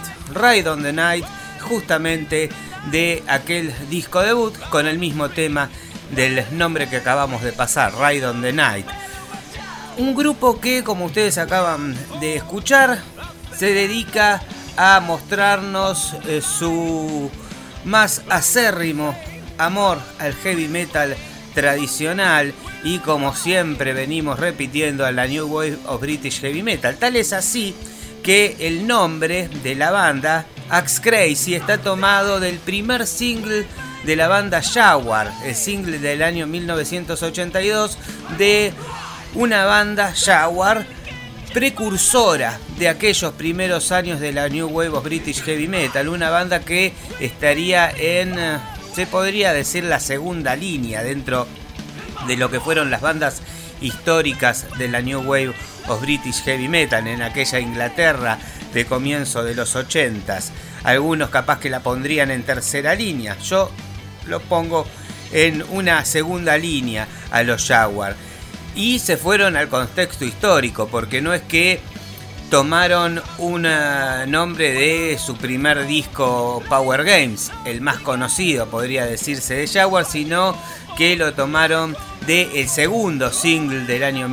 justamente de aquel disco debut con el mismo tema del nombre que acabamos de pasar, Ride on the Night. Un grupo que, como ustedes acaban de escuchar, se dedica a mostrarnos su más acérrimo amor al heavy metal tradicional y, como siempre venimos repitiendo, a la New Wave of British Heavy Metal. Tal es así que el nombre de la banda, Axe Crazy, está tomado del primer single de la banda Jaguar, el single del año 1982 de una banda Jaguar precursora de aquellos primeros años de la New Wave of British Heavy Metal, una banda que estaría en, se podría decir, la segunda línea dentro de lo que fueron las bandas históricas de la New Wave of British Heavy Metal en aquella Inglaterra de comienzo de los 80s. Algunos capaz que la pondrían en tercera línea, yo lo pongo en una segunda línea a los Jaguar. Y se fueron al contexto histórico, porque no es que tomaron un nombre de su primer disco Power Games, el más conocido podría decirse de Jaguar, sino que lo tomaron del segundo single del año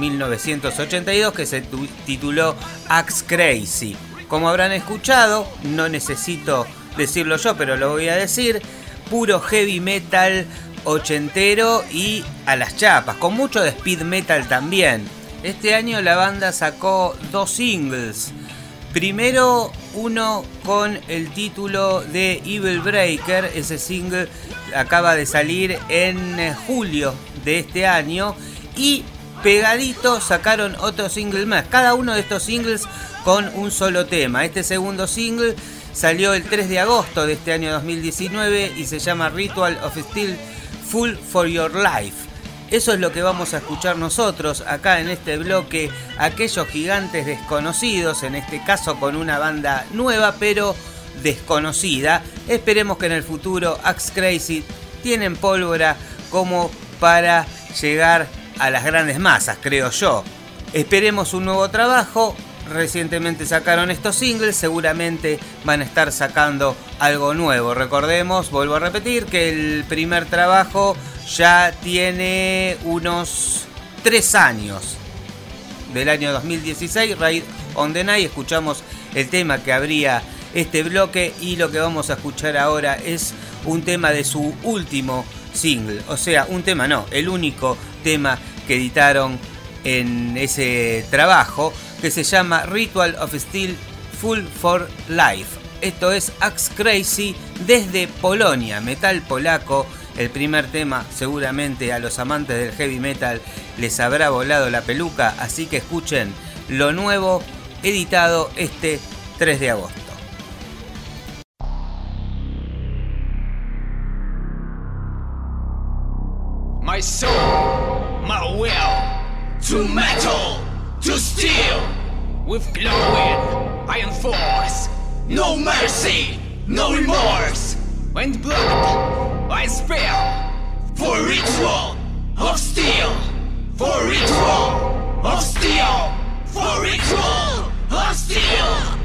1982 que se tituló Axe Crazy. Como habrán escuchado, no necesito decirlo yo, pero lo voy a decir, puro heavy metal ochentero y a las chapas, con mucho de speed metal también. Este año la banda sacó 2 singles. Primero uno con el título de Evil Breaker, ese single acaba de salir en julio de este año, y pegadito sacaron otro single más, cada uno de estos singles con un solo tema. Este segundo single salió el 3 de agosto de este año 2019 y se llama Ritual of Steel Full for Your Life. Eso es lo que vamos a escuchar nosotros acá en este bloque, aquellos gigantes desconocidos, en este caso con una banda nueva pero desconocida. Esperemos que en el futuro Axe Crazy tienen pólvora como para llegar a las grandes masas, creo yo. Esperemos un nuevo trabajo. Recientemente sacaron estos singles, seguramente van a estar sacando algo nuevo. Recordemos, vuelvo a repetir, que el primer trabajo ya tiene unos 3 años. Del año 2016, Raid on the Night, escuchamos el tema que abría este bloque, y lo que vamos a escuchar ahora es un tema de su último single. O sea, un tema no, el único tema que editaron en ese trabajo, que se llama Ritual of Steel Full for Life. Esto es Axe Crazy desde Polonia, metal polaco. El primer tema seguramente a los amantes del heavy metal les habrá volado la peluca, así que escuchen lo nuevo editado este 3 de agosto. My soul, my will, to metal, to steel, with glowing iron force, no mercy, no remorse, and blood I spill, for ritual of steel, for ritual of steel, for ritual of steel.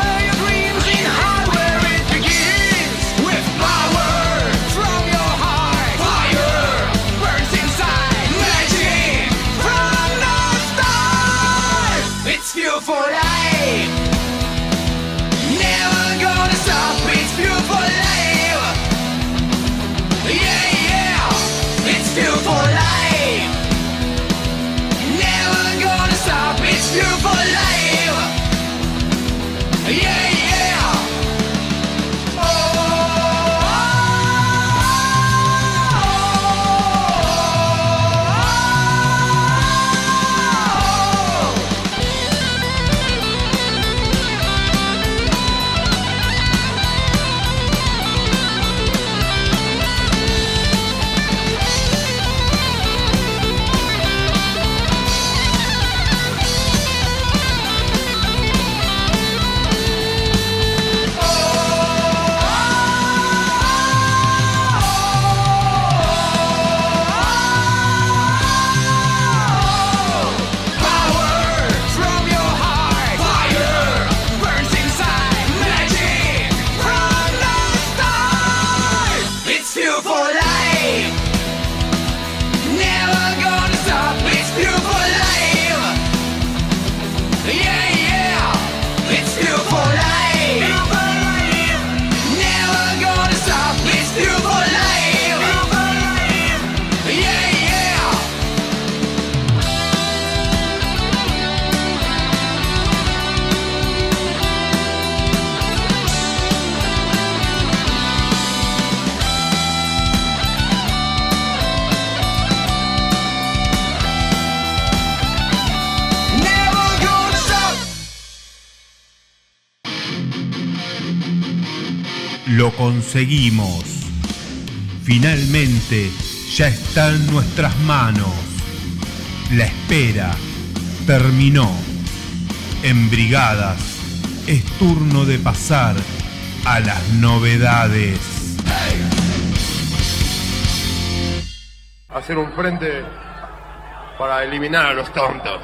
With power from your heart. Lo conseguimos. Finalmente ya está en nuestras manos. La espera terminó. En Brigadas es turno de pasar a las novedades. Hacer un frente para eliminar a los tontos.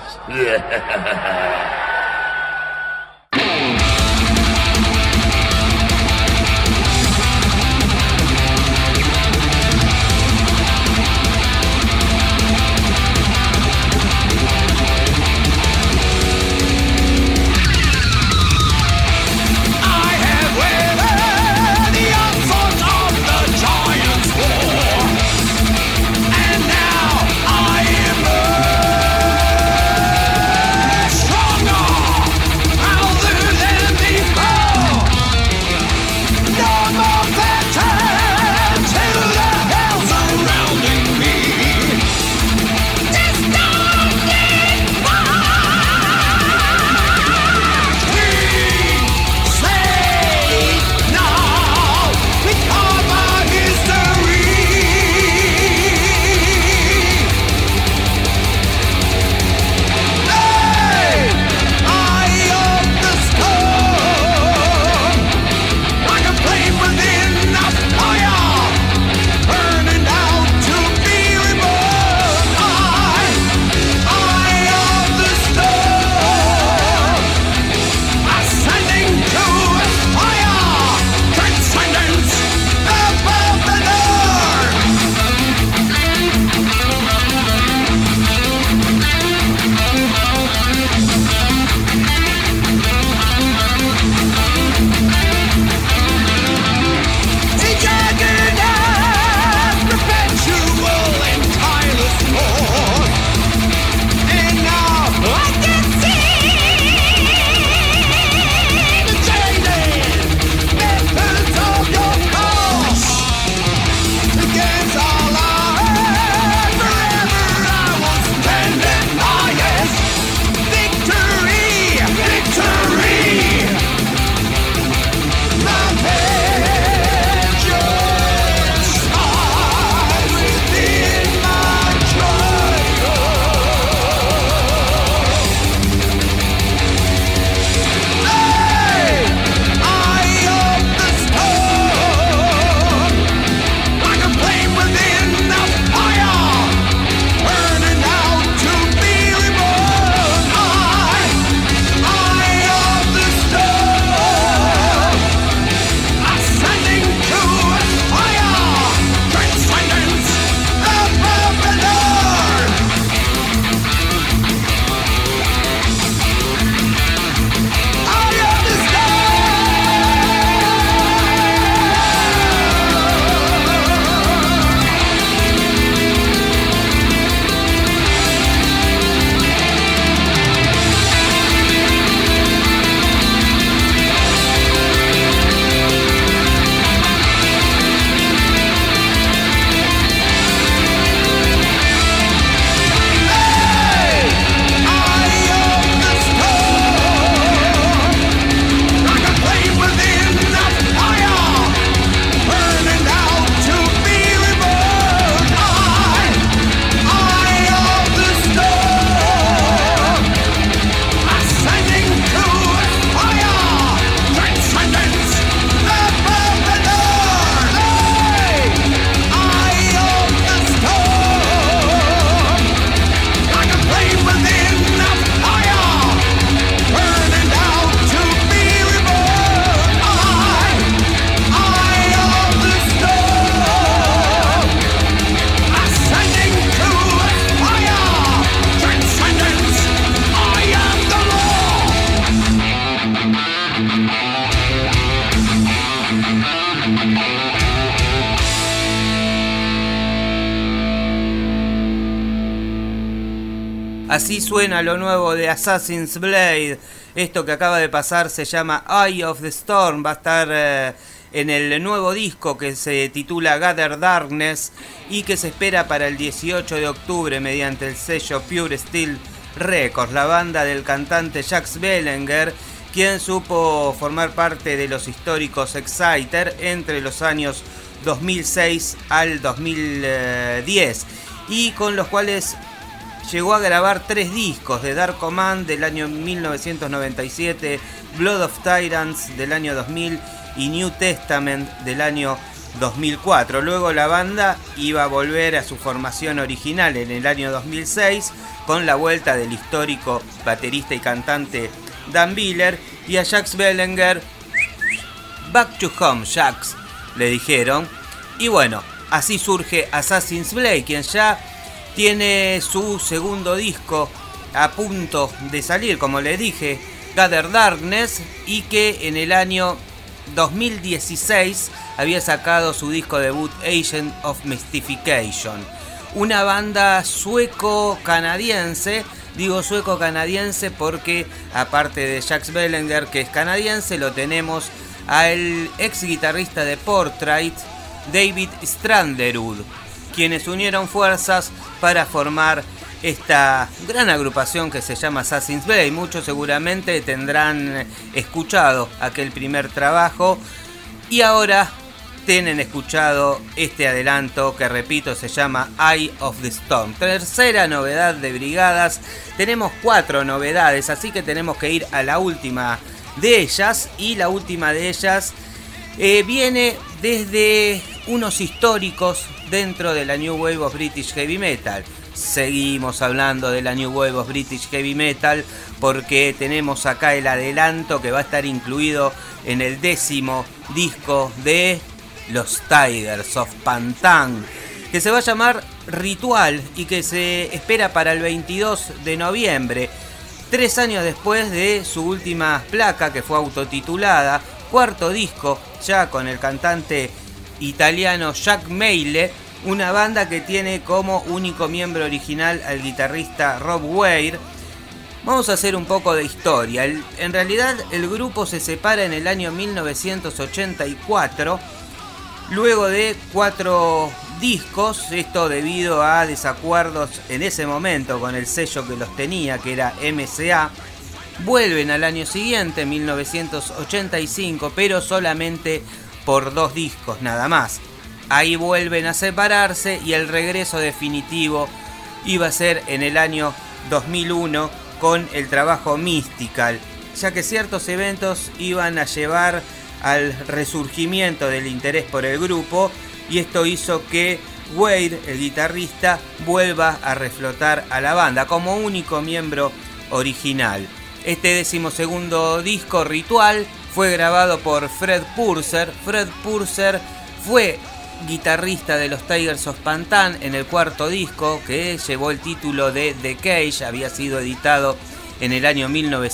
Así suena lo nuevo de Assassin's Blade. Esto que acaba de pasar se llama Eye of the Storm. Va a estar en el nuevo disco que se titula Gather Darkness y que se espera para el 18 de octubre mediante el sello Pure Steel Records. La banda del cantante Jax Bellinger, quien supo formar parte de los históricos Exciter entre los años 2006 al 2010 y con los cuales llegó a grabar 3 discos: The Dark Command del año 1997, Blood of Tyrants del año 2000 y New Testament del año 2004. Luego la banda iba a volver a su formación original en el año 2006 con la vuelta del histórico baterista y cantante Dan Biller y a Jax Bellinger. Back to home, Jax, le dijeron. Y bueno, así surge Assassin's Blade, quien ya tiene su segundo disco a punto de salir, como les dije, Gather Darkness, y que en el año 2016 había sacado su disco debut Agent of Mystification. Una banda sueco-canadiense. Digo sueco-canadiense porque aparte de Jax Bellinger, que es canadiense, lo tenemos al ex guitarrista de Portrait, David Stranderud, quienes unieron fuerzas para formar esta gran agrupación que se llama Assassin's Blade. Muchos seguramente tendrán escuchado aquel primer trabajo y ahora tienen escuchado este adelanto que, repito, se llama Eye of the Storm. Tercera novedad de Brigadas. Tenemos 4 novedades, así que tenemos que ir a la última de ellas, y la última de ellas viene desde unos históricos dentro de la New Wave of British Heavy Metal. Seguimos hablando de la New Wave of British Heavy Metal porque tenemos acá el adelanto que va a estar incluido en el 10º disco de los Tigers of Pantan, que se va a llamar Ritual y que se espera para el 22 de noviembre, 3 años después de su última placa, que fue autotitulada, 4º disco ya con el cantante italiano Jack Meile, una banda que tiene como único miembro original al guitarrista Rob Weir. Vamos a hacer un poco de historia. En realidad el grupo se separa en el año 1984, luego de 4 discos, esto debido a desacuerdos en ese momento con el sello que los tenía, que era MCA. Vuelven al año siguiente, 1985, pero solamente por 2 discos nada más. Ahí vuelven a separarse y el regreso definitivo iba a ser en el año 2001 con el trabajo Mystical, ya que ciertos eventos iban a llevar al resurgimiento del interés por el grupo, y esto hizo que Weir, el guitarrista, vuelva a reflotar a la banda como único miembro original. Este 12º disco, Ritual, fue grabado por Fred Purser. Fred Purser fue guitarrista de los Tigers of Pantan en el 4º disco, que llevó el título de The Cage, había sido editado en el año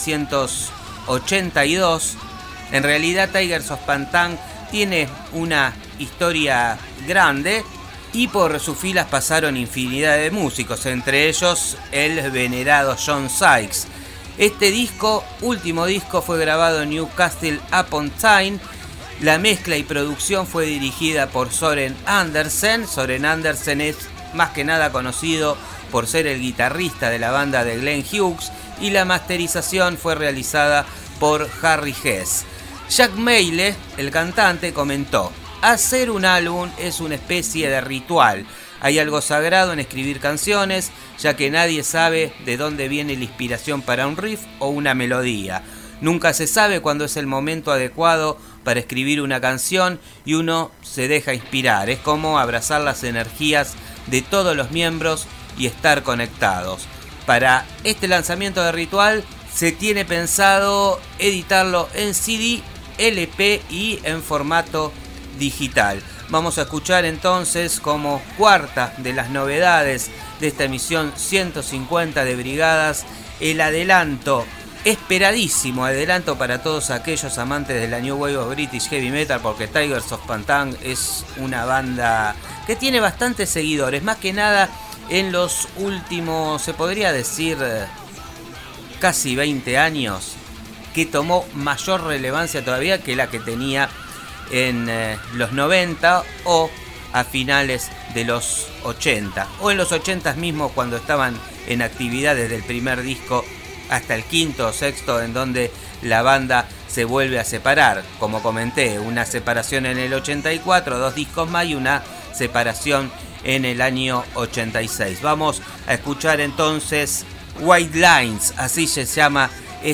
1982. En realidad Tigers of Pantan tiene una historia grande y por sus filas pasaron infinidad de músicos, entre ellos el venerado John Sykes. Este disco, último disco, fue grabado en Newcastle upon Tyne. La mezcla y producción fue dirigida por Soren Andersen. Soren Andersen es más que nada conocido por ser el guitarrista de la banda de Glenn Hughes, y la masterización fue realizada por Harry Hess. Jack Meile, el cantante, comentó: hacer un álbum es una especie de ritual. Hay algo sagrado en escribir canciones, ya que nadie sabe de dónde viene la inspiración para un riff o una melodía. Nunca se sabe cuándo es el momento adecuado para escribir una canción y uno se deja inspirar. Es como abrazar las energías de todos los miembros y estar conectados. Para este lanzamiento de Ritual se tiene pensado editarlo en CD, LP y en formato digital. Vamos a escuchar entonces, como cuarta de las novedades de esta emisión 150 de Brigadas, el adelanto, esperadísimo adelanto para todos aquellos amantes de la New Wave of British Heavy Metal, porque Tigers of Pantan es una banda que tiene bastantes seguidores, más que nada en los últimos, se podría decir, casi 20 años, que tomó mayor relevancia todavía que la que tenía en los 90 o a finales de los 80, o en los 80 mismos, cuando estaban en actividad desde el primer disco hasta el quinto o sexto, en donde la banda se vuelve a separar. Como comenté, una separación en el 84, 2 discos más y una separación en el año 86. Vamos a escuchar entonces White Lines, así se llama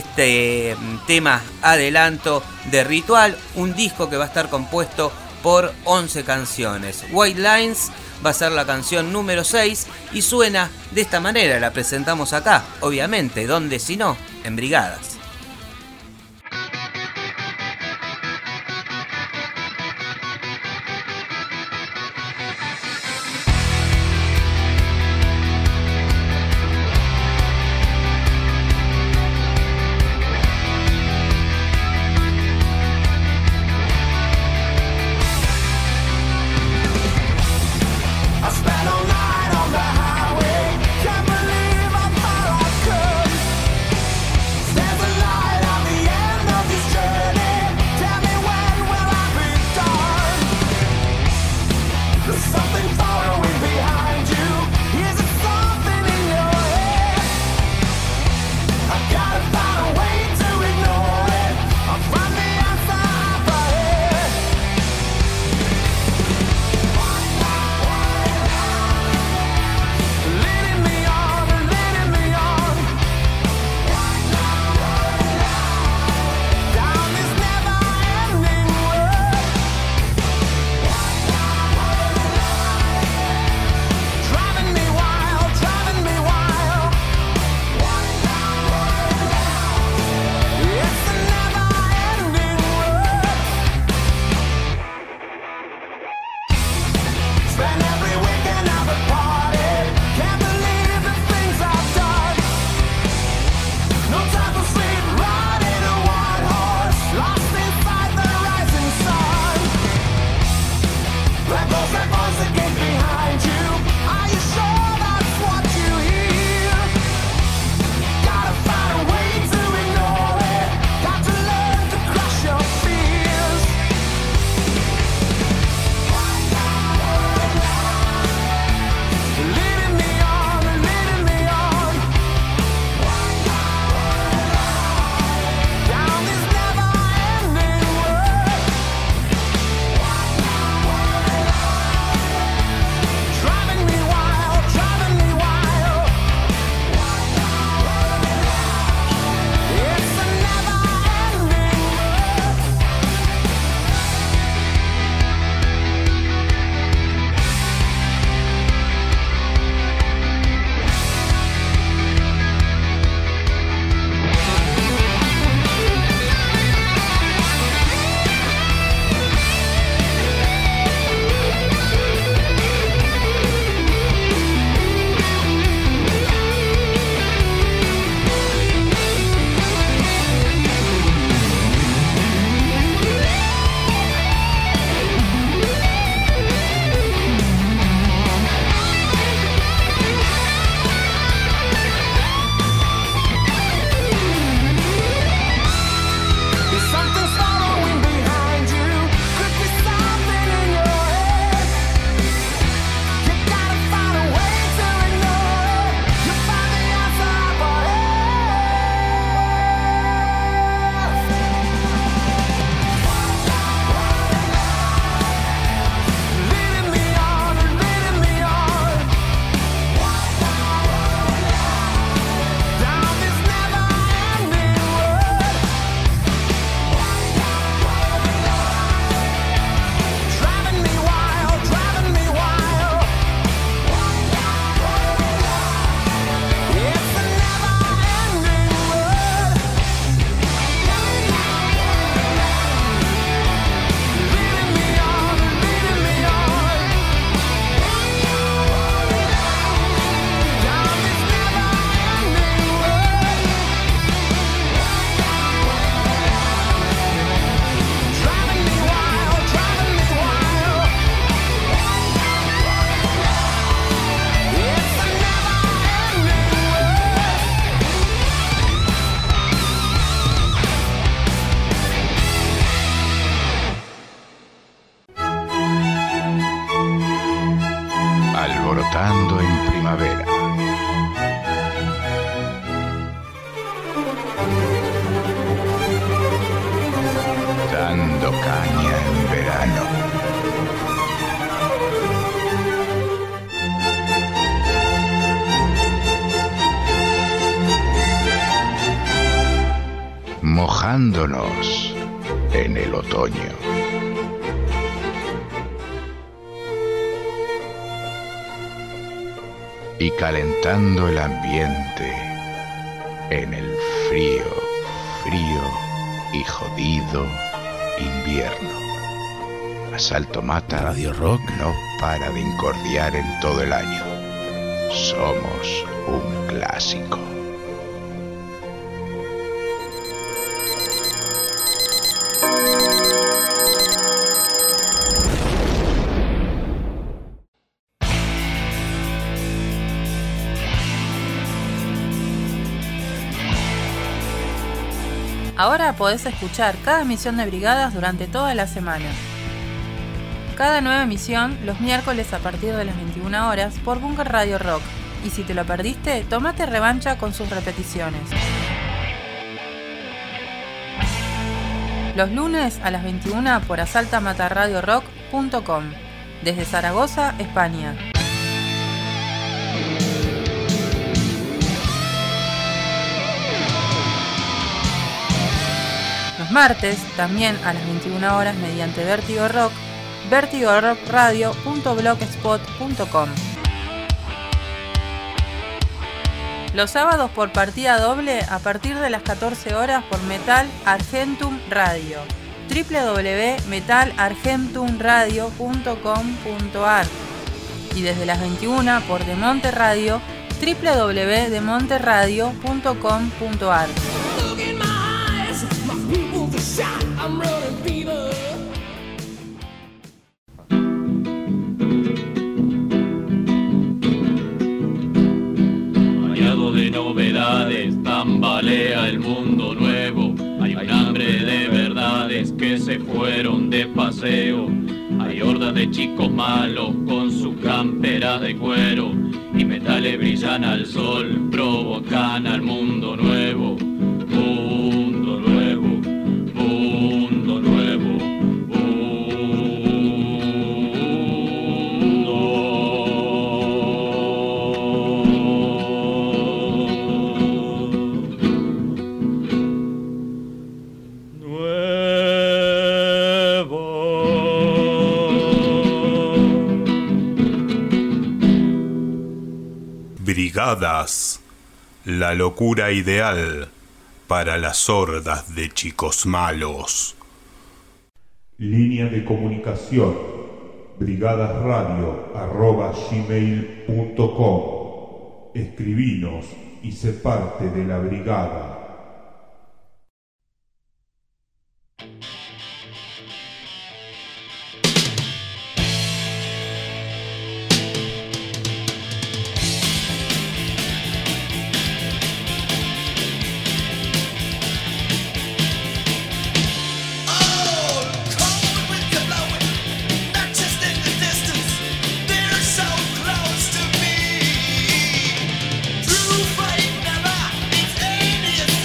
este tema adelanto de Ritual, un disco que va a estar compuesto por 11 canciones. White Lines va a ser la canción número 6 y suena de esta manera, la presentamos acá, obviamente, ¿dónde si no? En Brigadas. Alborotando en primavera. adentrándonos en el otoño. Y calentando el ambiente en el frío y jodido invierno. Asalto Mata Radio Rock no para de incordiar en todo el año. Somos un clásico. Ahora podés escuchar cada emisión de Brigadas durante toda la semana. Cada nueva emisión los miércoles a partir de las 21 horas por Bunker Radio Rock. Y si te lo perdiste, tomate revancha con sus repeticiones. Los lunes a las 21 por asaltamatarradiorock.com. Desde Zaragoza, España. Martes, también a las 21 horas mediante Vértigo Rock, vertigorockradio.blogspot.com. Los sábados por partida doble a partir de las 14 horas por Metal Argentum Radio, www.metalargentumradio.com.ar, y desde las 21 por Demonte Radio, www.demonteradio.com.ar. Bañado de novedades, tambalea el mundo nuevo. Hay un hambre de verdades que se fueron de paseo. Hay hordas de chicos malos con sus camperas de cuero y metales brillan al sol, provocan al mundo nuevo. Mundo nuevo, mundo nuevo, Brigadas, la locura ideal para las hordas de chicos malos. Línea de comunicación: brigadasradio@gmail.com. Escribinos y sé parte de la brigada. Through fight never, it's alien.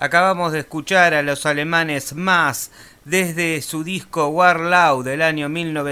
Acabamos de escuchar a los alemanes Mass desde su disco Warlaw del año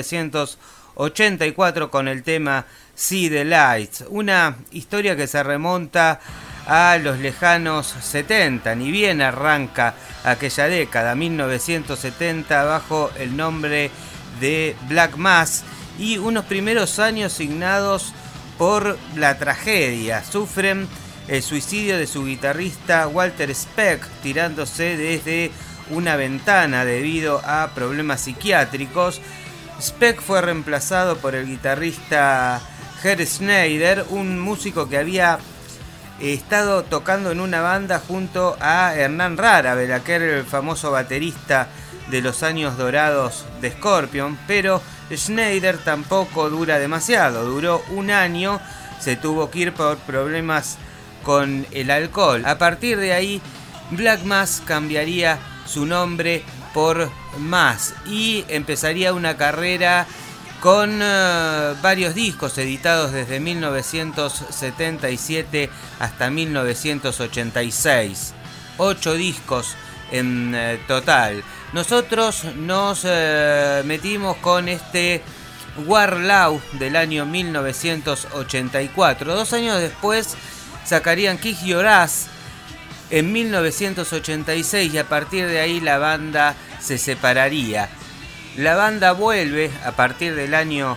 1984 con el tema See the Lights, una historia que se remonta a los lejanos 70, ni bien arranca aquella década, 1970, bajo el nombre de Black Mass, y unos primeros años signados por la tragedia. Sufren el suicidio de su guitarrista Walter Speck tirándose desde una ventana debido a problemas psiquiátricos. Speck fue reemplazado por el guitarrista Herr Schneider, un músico que había estado tocando en una banda junto a Hernán Rárabel, aquel el famoso baterista de los años dorados de Scorpion, pero Schneider tampoco dura demasiado, duró un año, se tuvo que ir por problemas con el alcohol. A partir de ahí, Black Mass cambiaría su nombre por Mass y empezaría una carrera con varios discos editados desde 1977 hasta 1986. 8 discos en total. Nosotros nos metimos con este Warlaw del año 1984. 2 años después sacarían Kick Your Ass en 1986 y a partir de ahí la banda se separaría. La banda vuelve a partir del año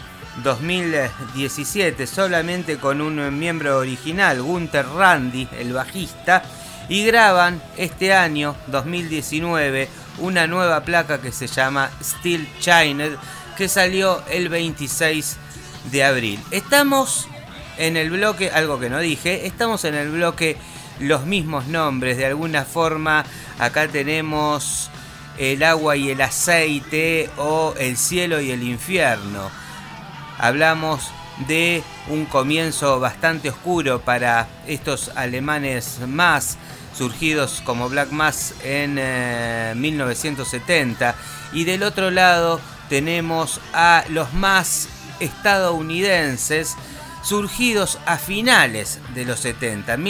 2017 solamente con un miembro original, Gunther Randi, el bajista, y graban este año 2019 una nueva placa que se llama Still Chained, que salió el 26 de abril. Estamos en el bloque, algo que no dije, estamos en el bloque los mismos nombres, de alguna forma acá tenemos el agua y el aceite o el cielo y el infierno. Hablamos de un comienzo bastante oscuro para estos alemanes Mass, surgidos como Black Mass en 1970, y del otro lado tenemos a los Mass estadounidenses, surgidos a finales de los 70. En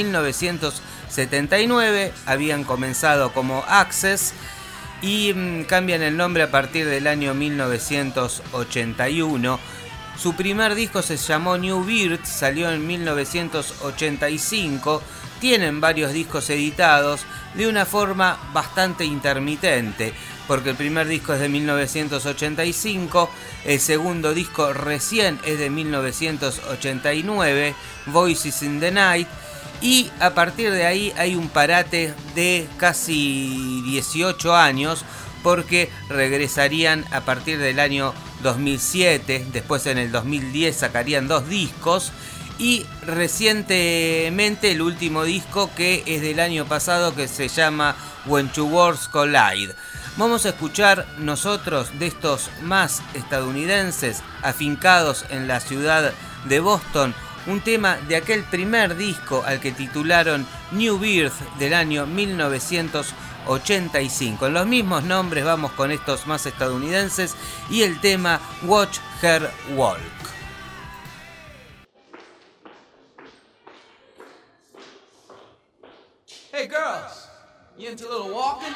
1979 habían comenzado como Access y cambian el nombre a partir del año 1981. Su primer disco se llamó New Birth, salió en 1985. Tienen varios discos editados de una forma bastante intermitente, porque el primer disco es de 1985, el segundo disco recién es de 1989, Voices in the Night, y a partir de ahí hay un parate de casi 18 años, porque regresarían a partir del año 2007, después en el 2010 sacarían 2 discos, y recientemente el último disco, que es del año pasado, que se llama When Two Worlds Collide. Vamos a escuchar nosotros de estos más estadounidenses afincados en la ciudad de Boston, un tema de aquel primer disco al que titularon New Birth del año 1985. En los mismos nombres vamos con estos más estadounidenses y el tema Watch Her Walk. Hey girls, you into a little walking?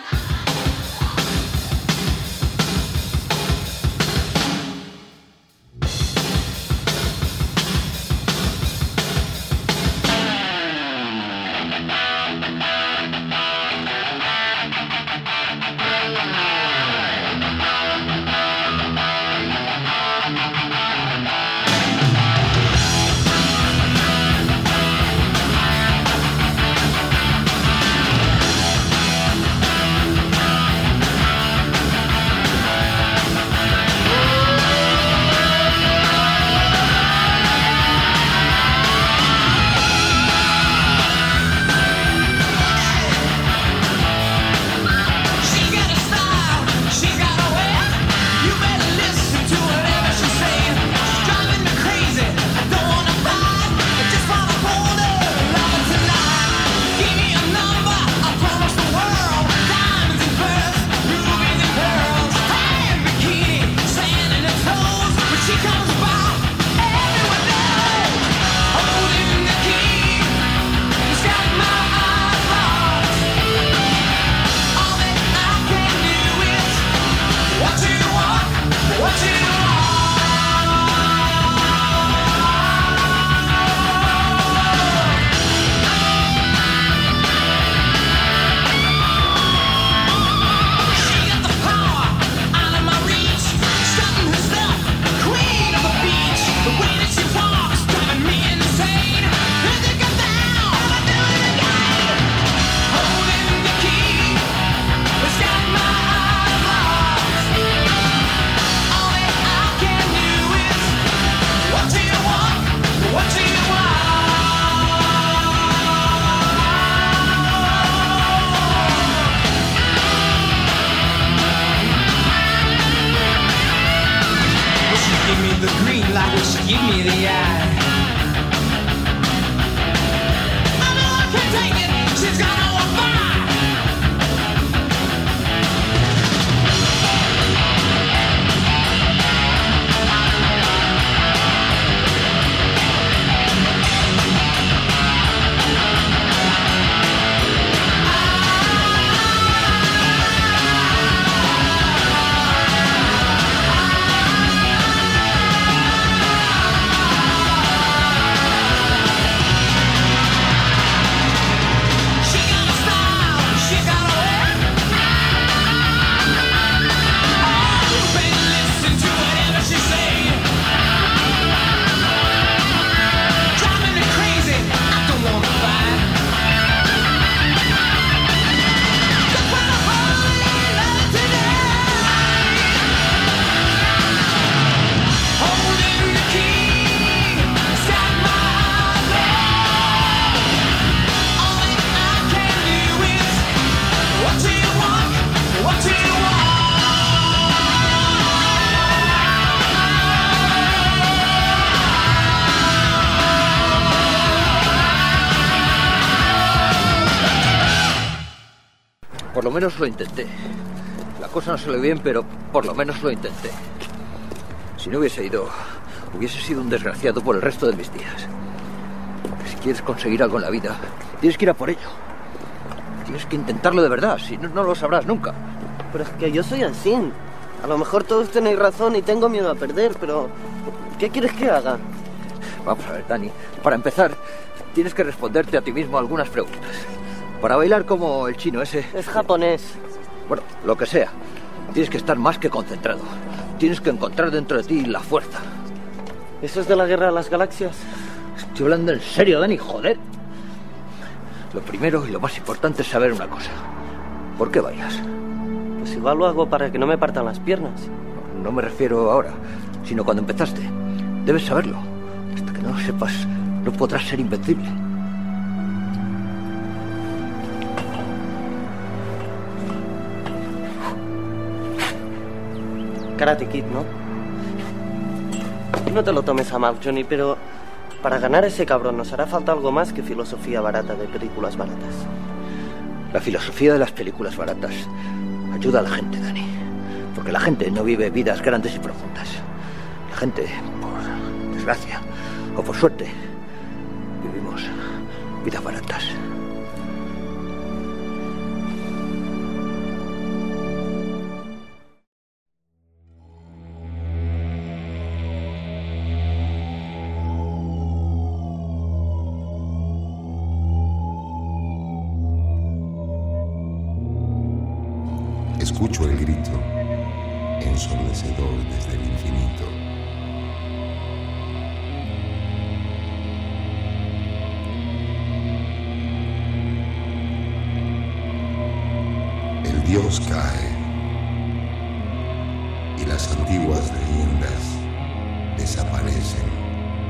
Por lo menos lo intenté. La cosa no salió bien, pero por lo menos lo intenté. Si no hubiese ido, hubiese sido un desgraciado por el resto de mis días. Si quieres conseguir algo en la vida, tienes que ir a por ello. Tienes que intentarlo de verdad, si no, no lo sabrás nunca. Pero es que yo soy así. A lo mejor todos tenéis razón y tengo miedo a perder, pero ¿qué quieres que haga? Vamos a ver, Dani. Para empezar, tienes que responderte a ti mismo algunas preguntas. Para bailar como el chino ese... Es japonés. Bueno, lo que sea. Tienes que estar más que concentrado. Tienes que encontrar dentro de ti la fuerza. ¿Eso es de la Guerra de las Galaxias? Estoy hablando en serio, Dani, joder. Lo primero y lo más importante es saber una cosa. ¿Por qué bailas? Pues igual lo hago para que no me partan las piernas. No me refiero ahora, sino cuando empezaste. Debes saberlo. Hasta que no lo sepas, no podrás ser invencible. Karate Kid, ¿no? No te lo tomes a mal, Johnny, pero para ganar a ese cabrón nos hará falta algo más que filosofía barata de películas baratas. La filosofía de las películas baratas ayuda a la gente, Dani. Porque la gente no vive vidas grandes y profundas. La gente, por desgracia o por suerte, vivimos vidas baratas. Escucho el grito, ensordecedor desde el infinito. El dios cae y las antiguas leyendas desaparecen.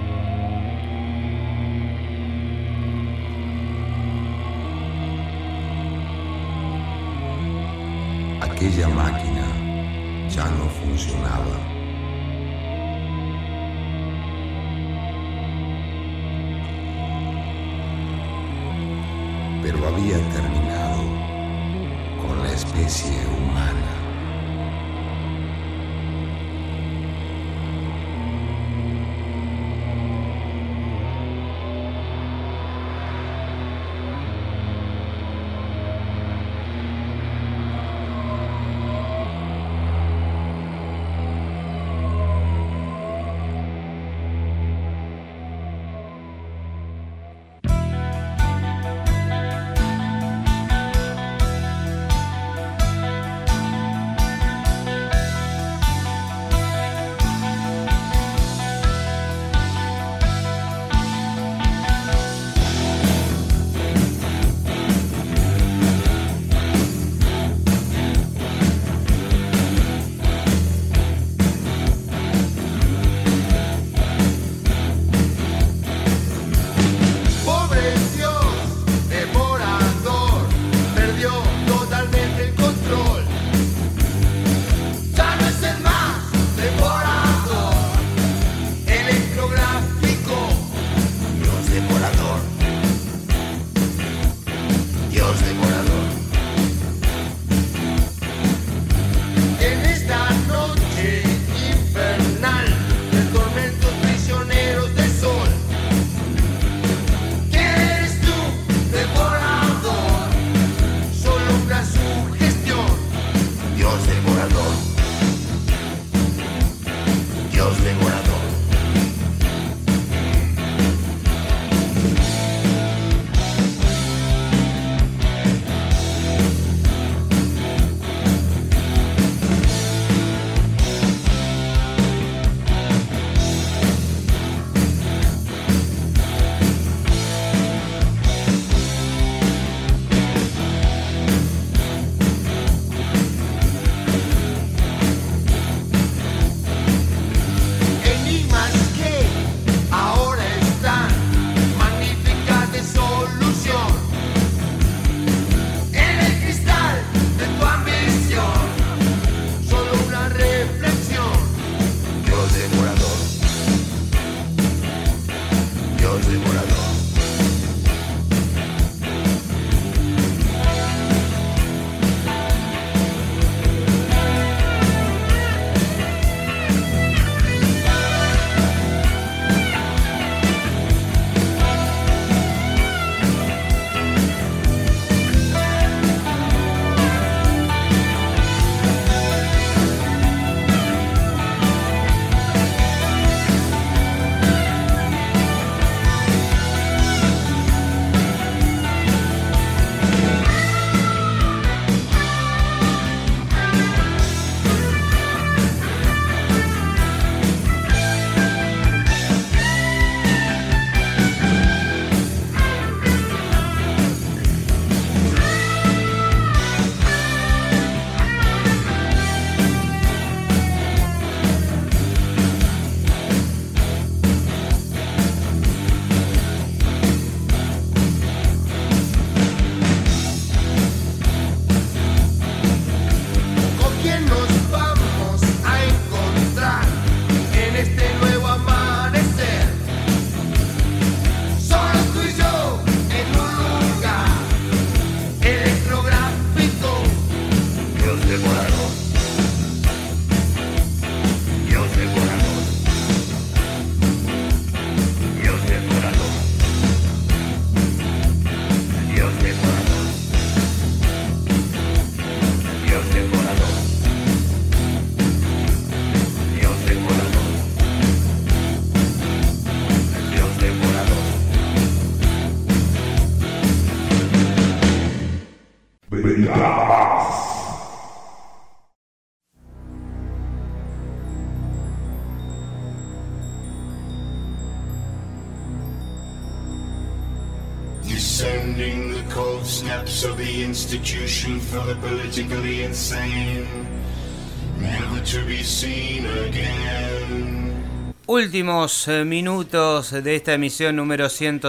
Aquella máquina ya no funcionaba. Pero había terminado con la especie humana. más. Descending the cold steps of the institution for the politically insane, never to be seen again. Últimos minutos de esta emisión número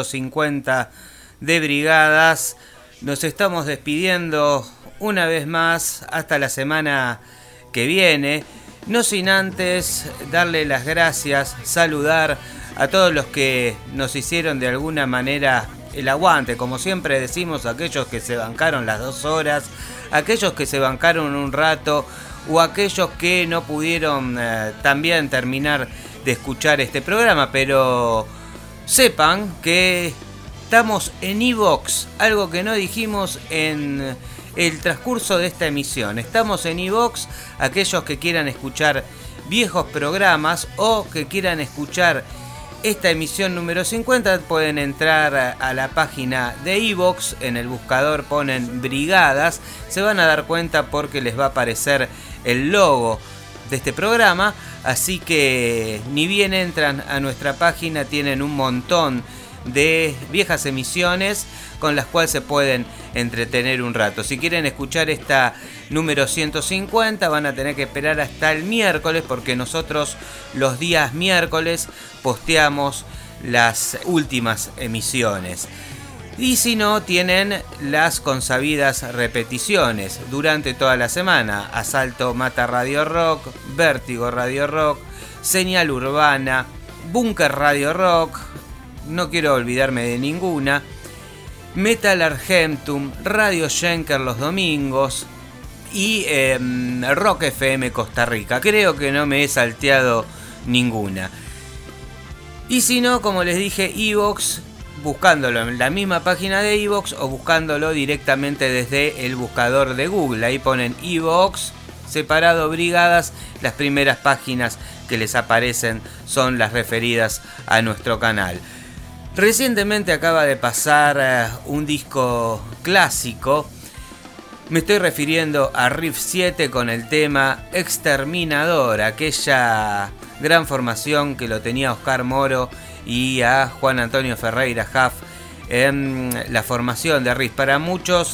150 de Brigadas. Nos estamos despidiendo una vez más hasta la semana que viene. No sin antes darle las gracias, saludar a todos los que nos hicieron de alguna manera el aguante. Como siempre decimos, aquellos que se bancaron las 2 horas, aquellos que se bancaron un rato o aquellos que no pudieron también terminar de escuchar este programa, pero sepan que estamos en iVoox, algo que no dijimos en el transcurso de esta emisión. Estamos en iVoox, aquellos que quieran escuchar viejos programas o que quieran escuchar esta emisión número 50 pueden entrar a la página de iVoox, en el buscador ponen Brigadas, se van a dar cuenta porque les va a aparecer el logo de este programa, así que ni bien entran a nuestra página tienen un montón de viejas emisiones con las cuales se pueden entretener un rato. Si quieren escuchar esta número 150 van a tener que esperar hasta el miércoles, porque nosotros los días miércoles posteamos las últimas emisiones. Y si no, tienen las consabidas repeticiones durante toda la semana. Asalto Mata Radio Rock, Vértigo Radio Rock, Señal Urbana, Búnker Radio Rock, no quiero olvidarme de ninguna, Metal Argentum, Radio Schenker los domingos y Rock FM Costa Rica. Creo que no me he salteado ninguna. Y si no, como les dije, iVoox, buscándolo en la misma página de iVoox o buscándolo directamente desde el buscador de Google. Ahí ponen iVoox, separado Brigadas, las primeras páginas que les aparecen son las referidas a nuestro canal. Recientemente acaba de pasar un disco clásico. Me estoy refiriendo a Riff 7 con el tema Exterminador, aquella gran formación que lo tenía Oscar Moro y a Juan Antonio Ferreira Huff en la formación de Riff. Para muchos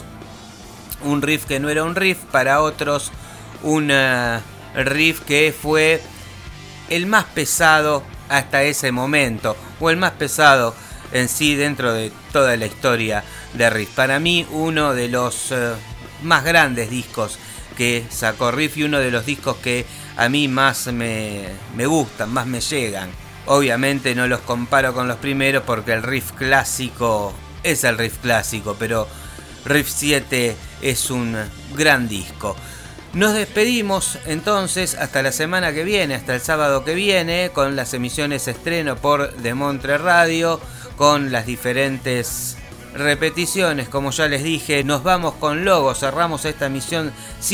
un riff que no era un riff, para otros un riff que fue el más pesado hasta ese momento, o el más pesado en sí dentro de toda la historia de Riff. Para mí uno de los más grandes discos que sacó Riff y uno de los discos que a mí más me gustan, más me llegan. Obviamente no los comparo con los primeros porque el Riff clásico es el Riff clásico, pero Riff 7 es un gran disco. Nos despedimos entonces hasta la semana que viene, hasta el sábado que viene, con las emisiones estreno por Demontre Radio, con las diferentes repeticiones. Como ya les dije, nos vamos con Logo, cerramos esta emisión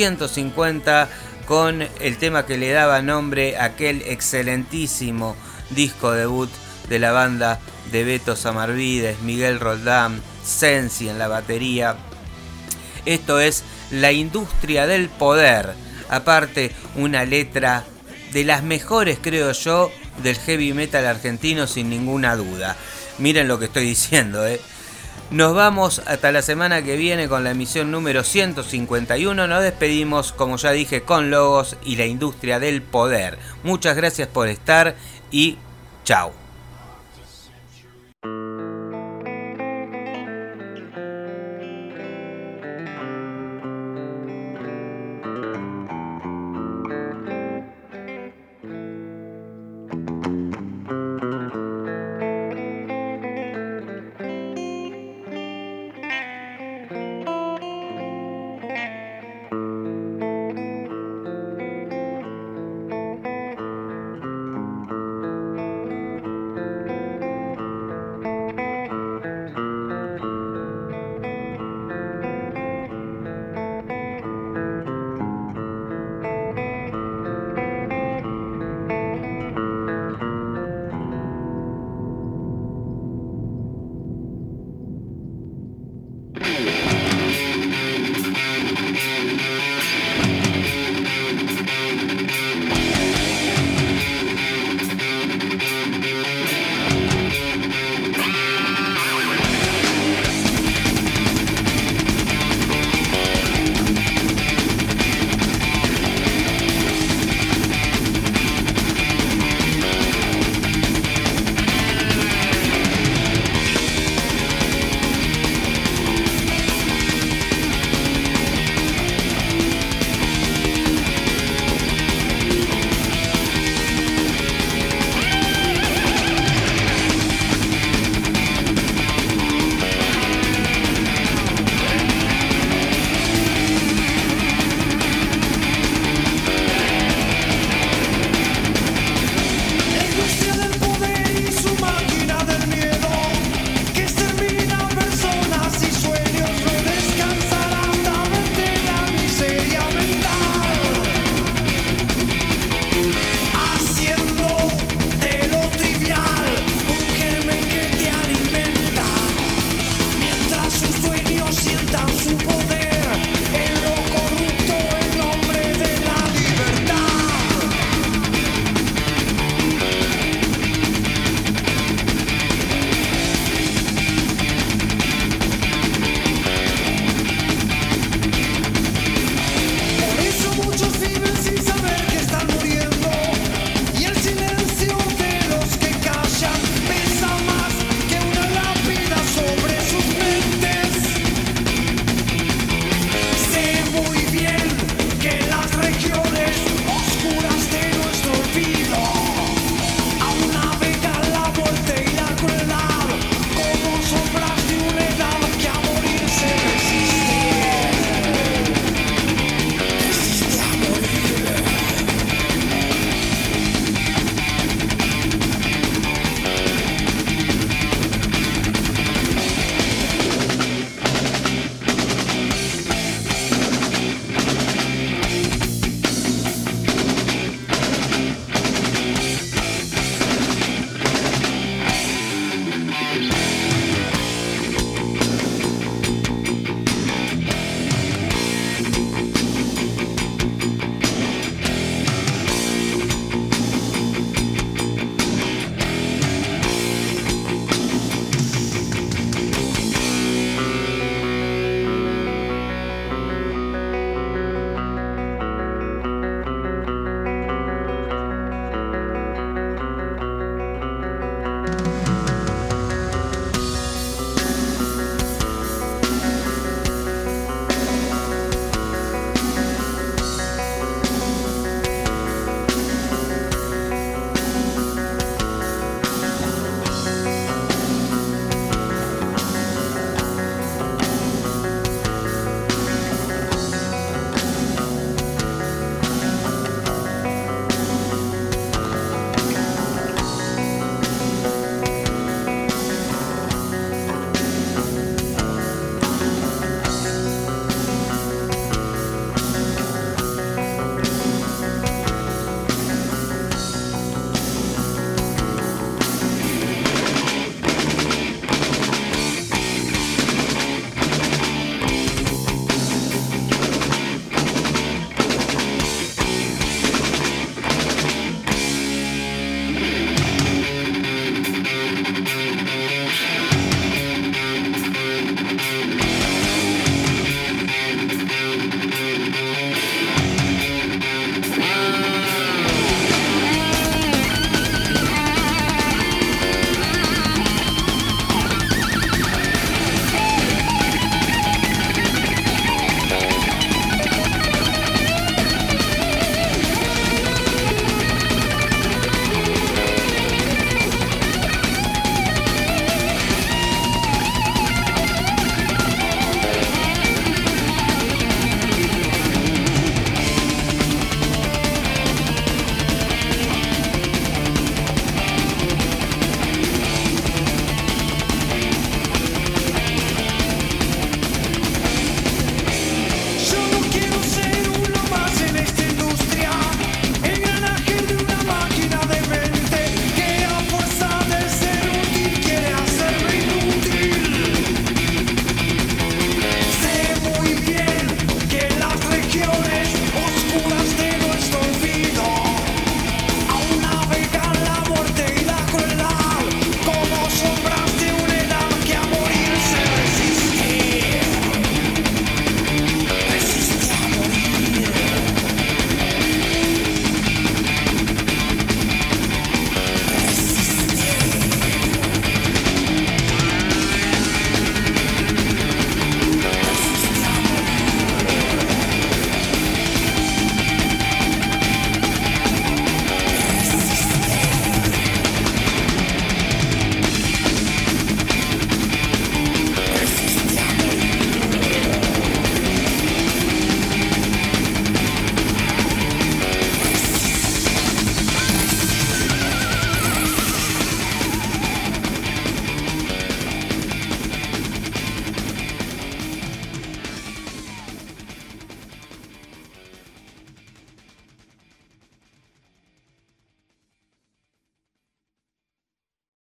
150 con el tema que le daba nombre a aquel excelentísimo disco debut de la banda de Beto Samarvides, Miguel Roldán, Sensi en la batería. Esto es La Industria del Poder, aparte una letra de las mejores, creo yo, del heavy metal argentino sin ninguna duda. Miren lo que estoy diciendo, Nos vamos hasta la semana que viene con la emisión número 151. Nos despedimos, como ya dije, con Logos y La Industria del Poder. Muchas gracias por estar y chao.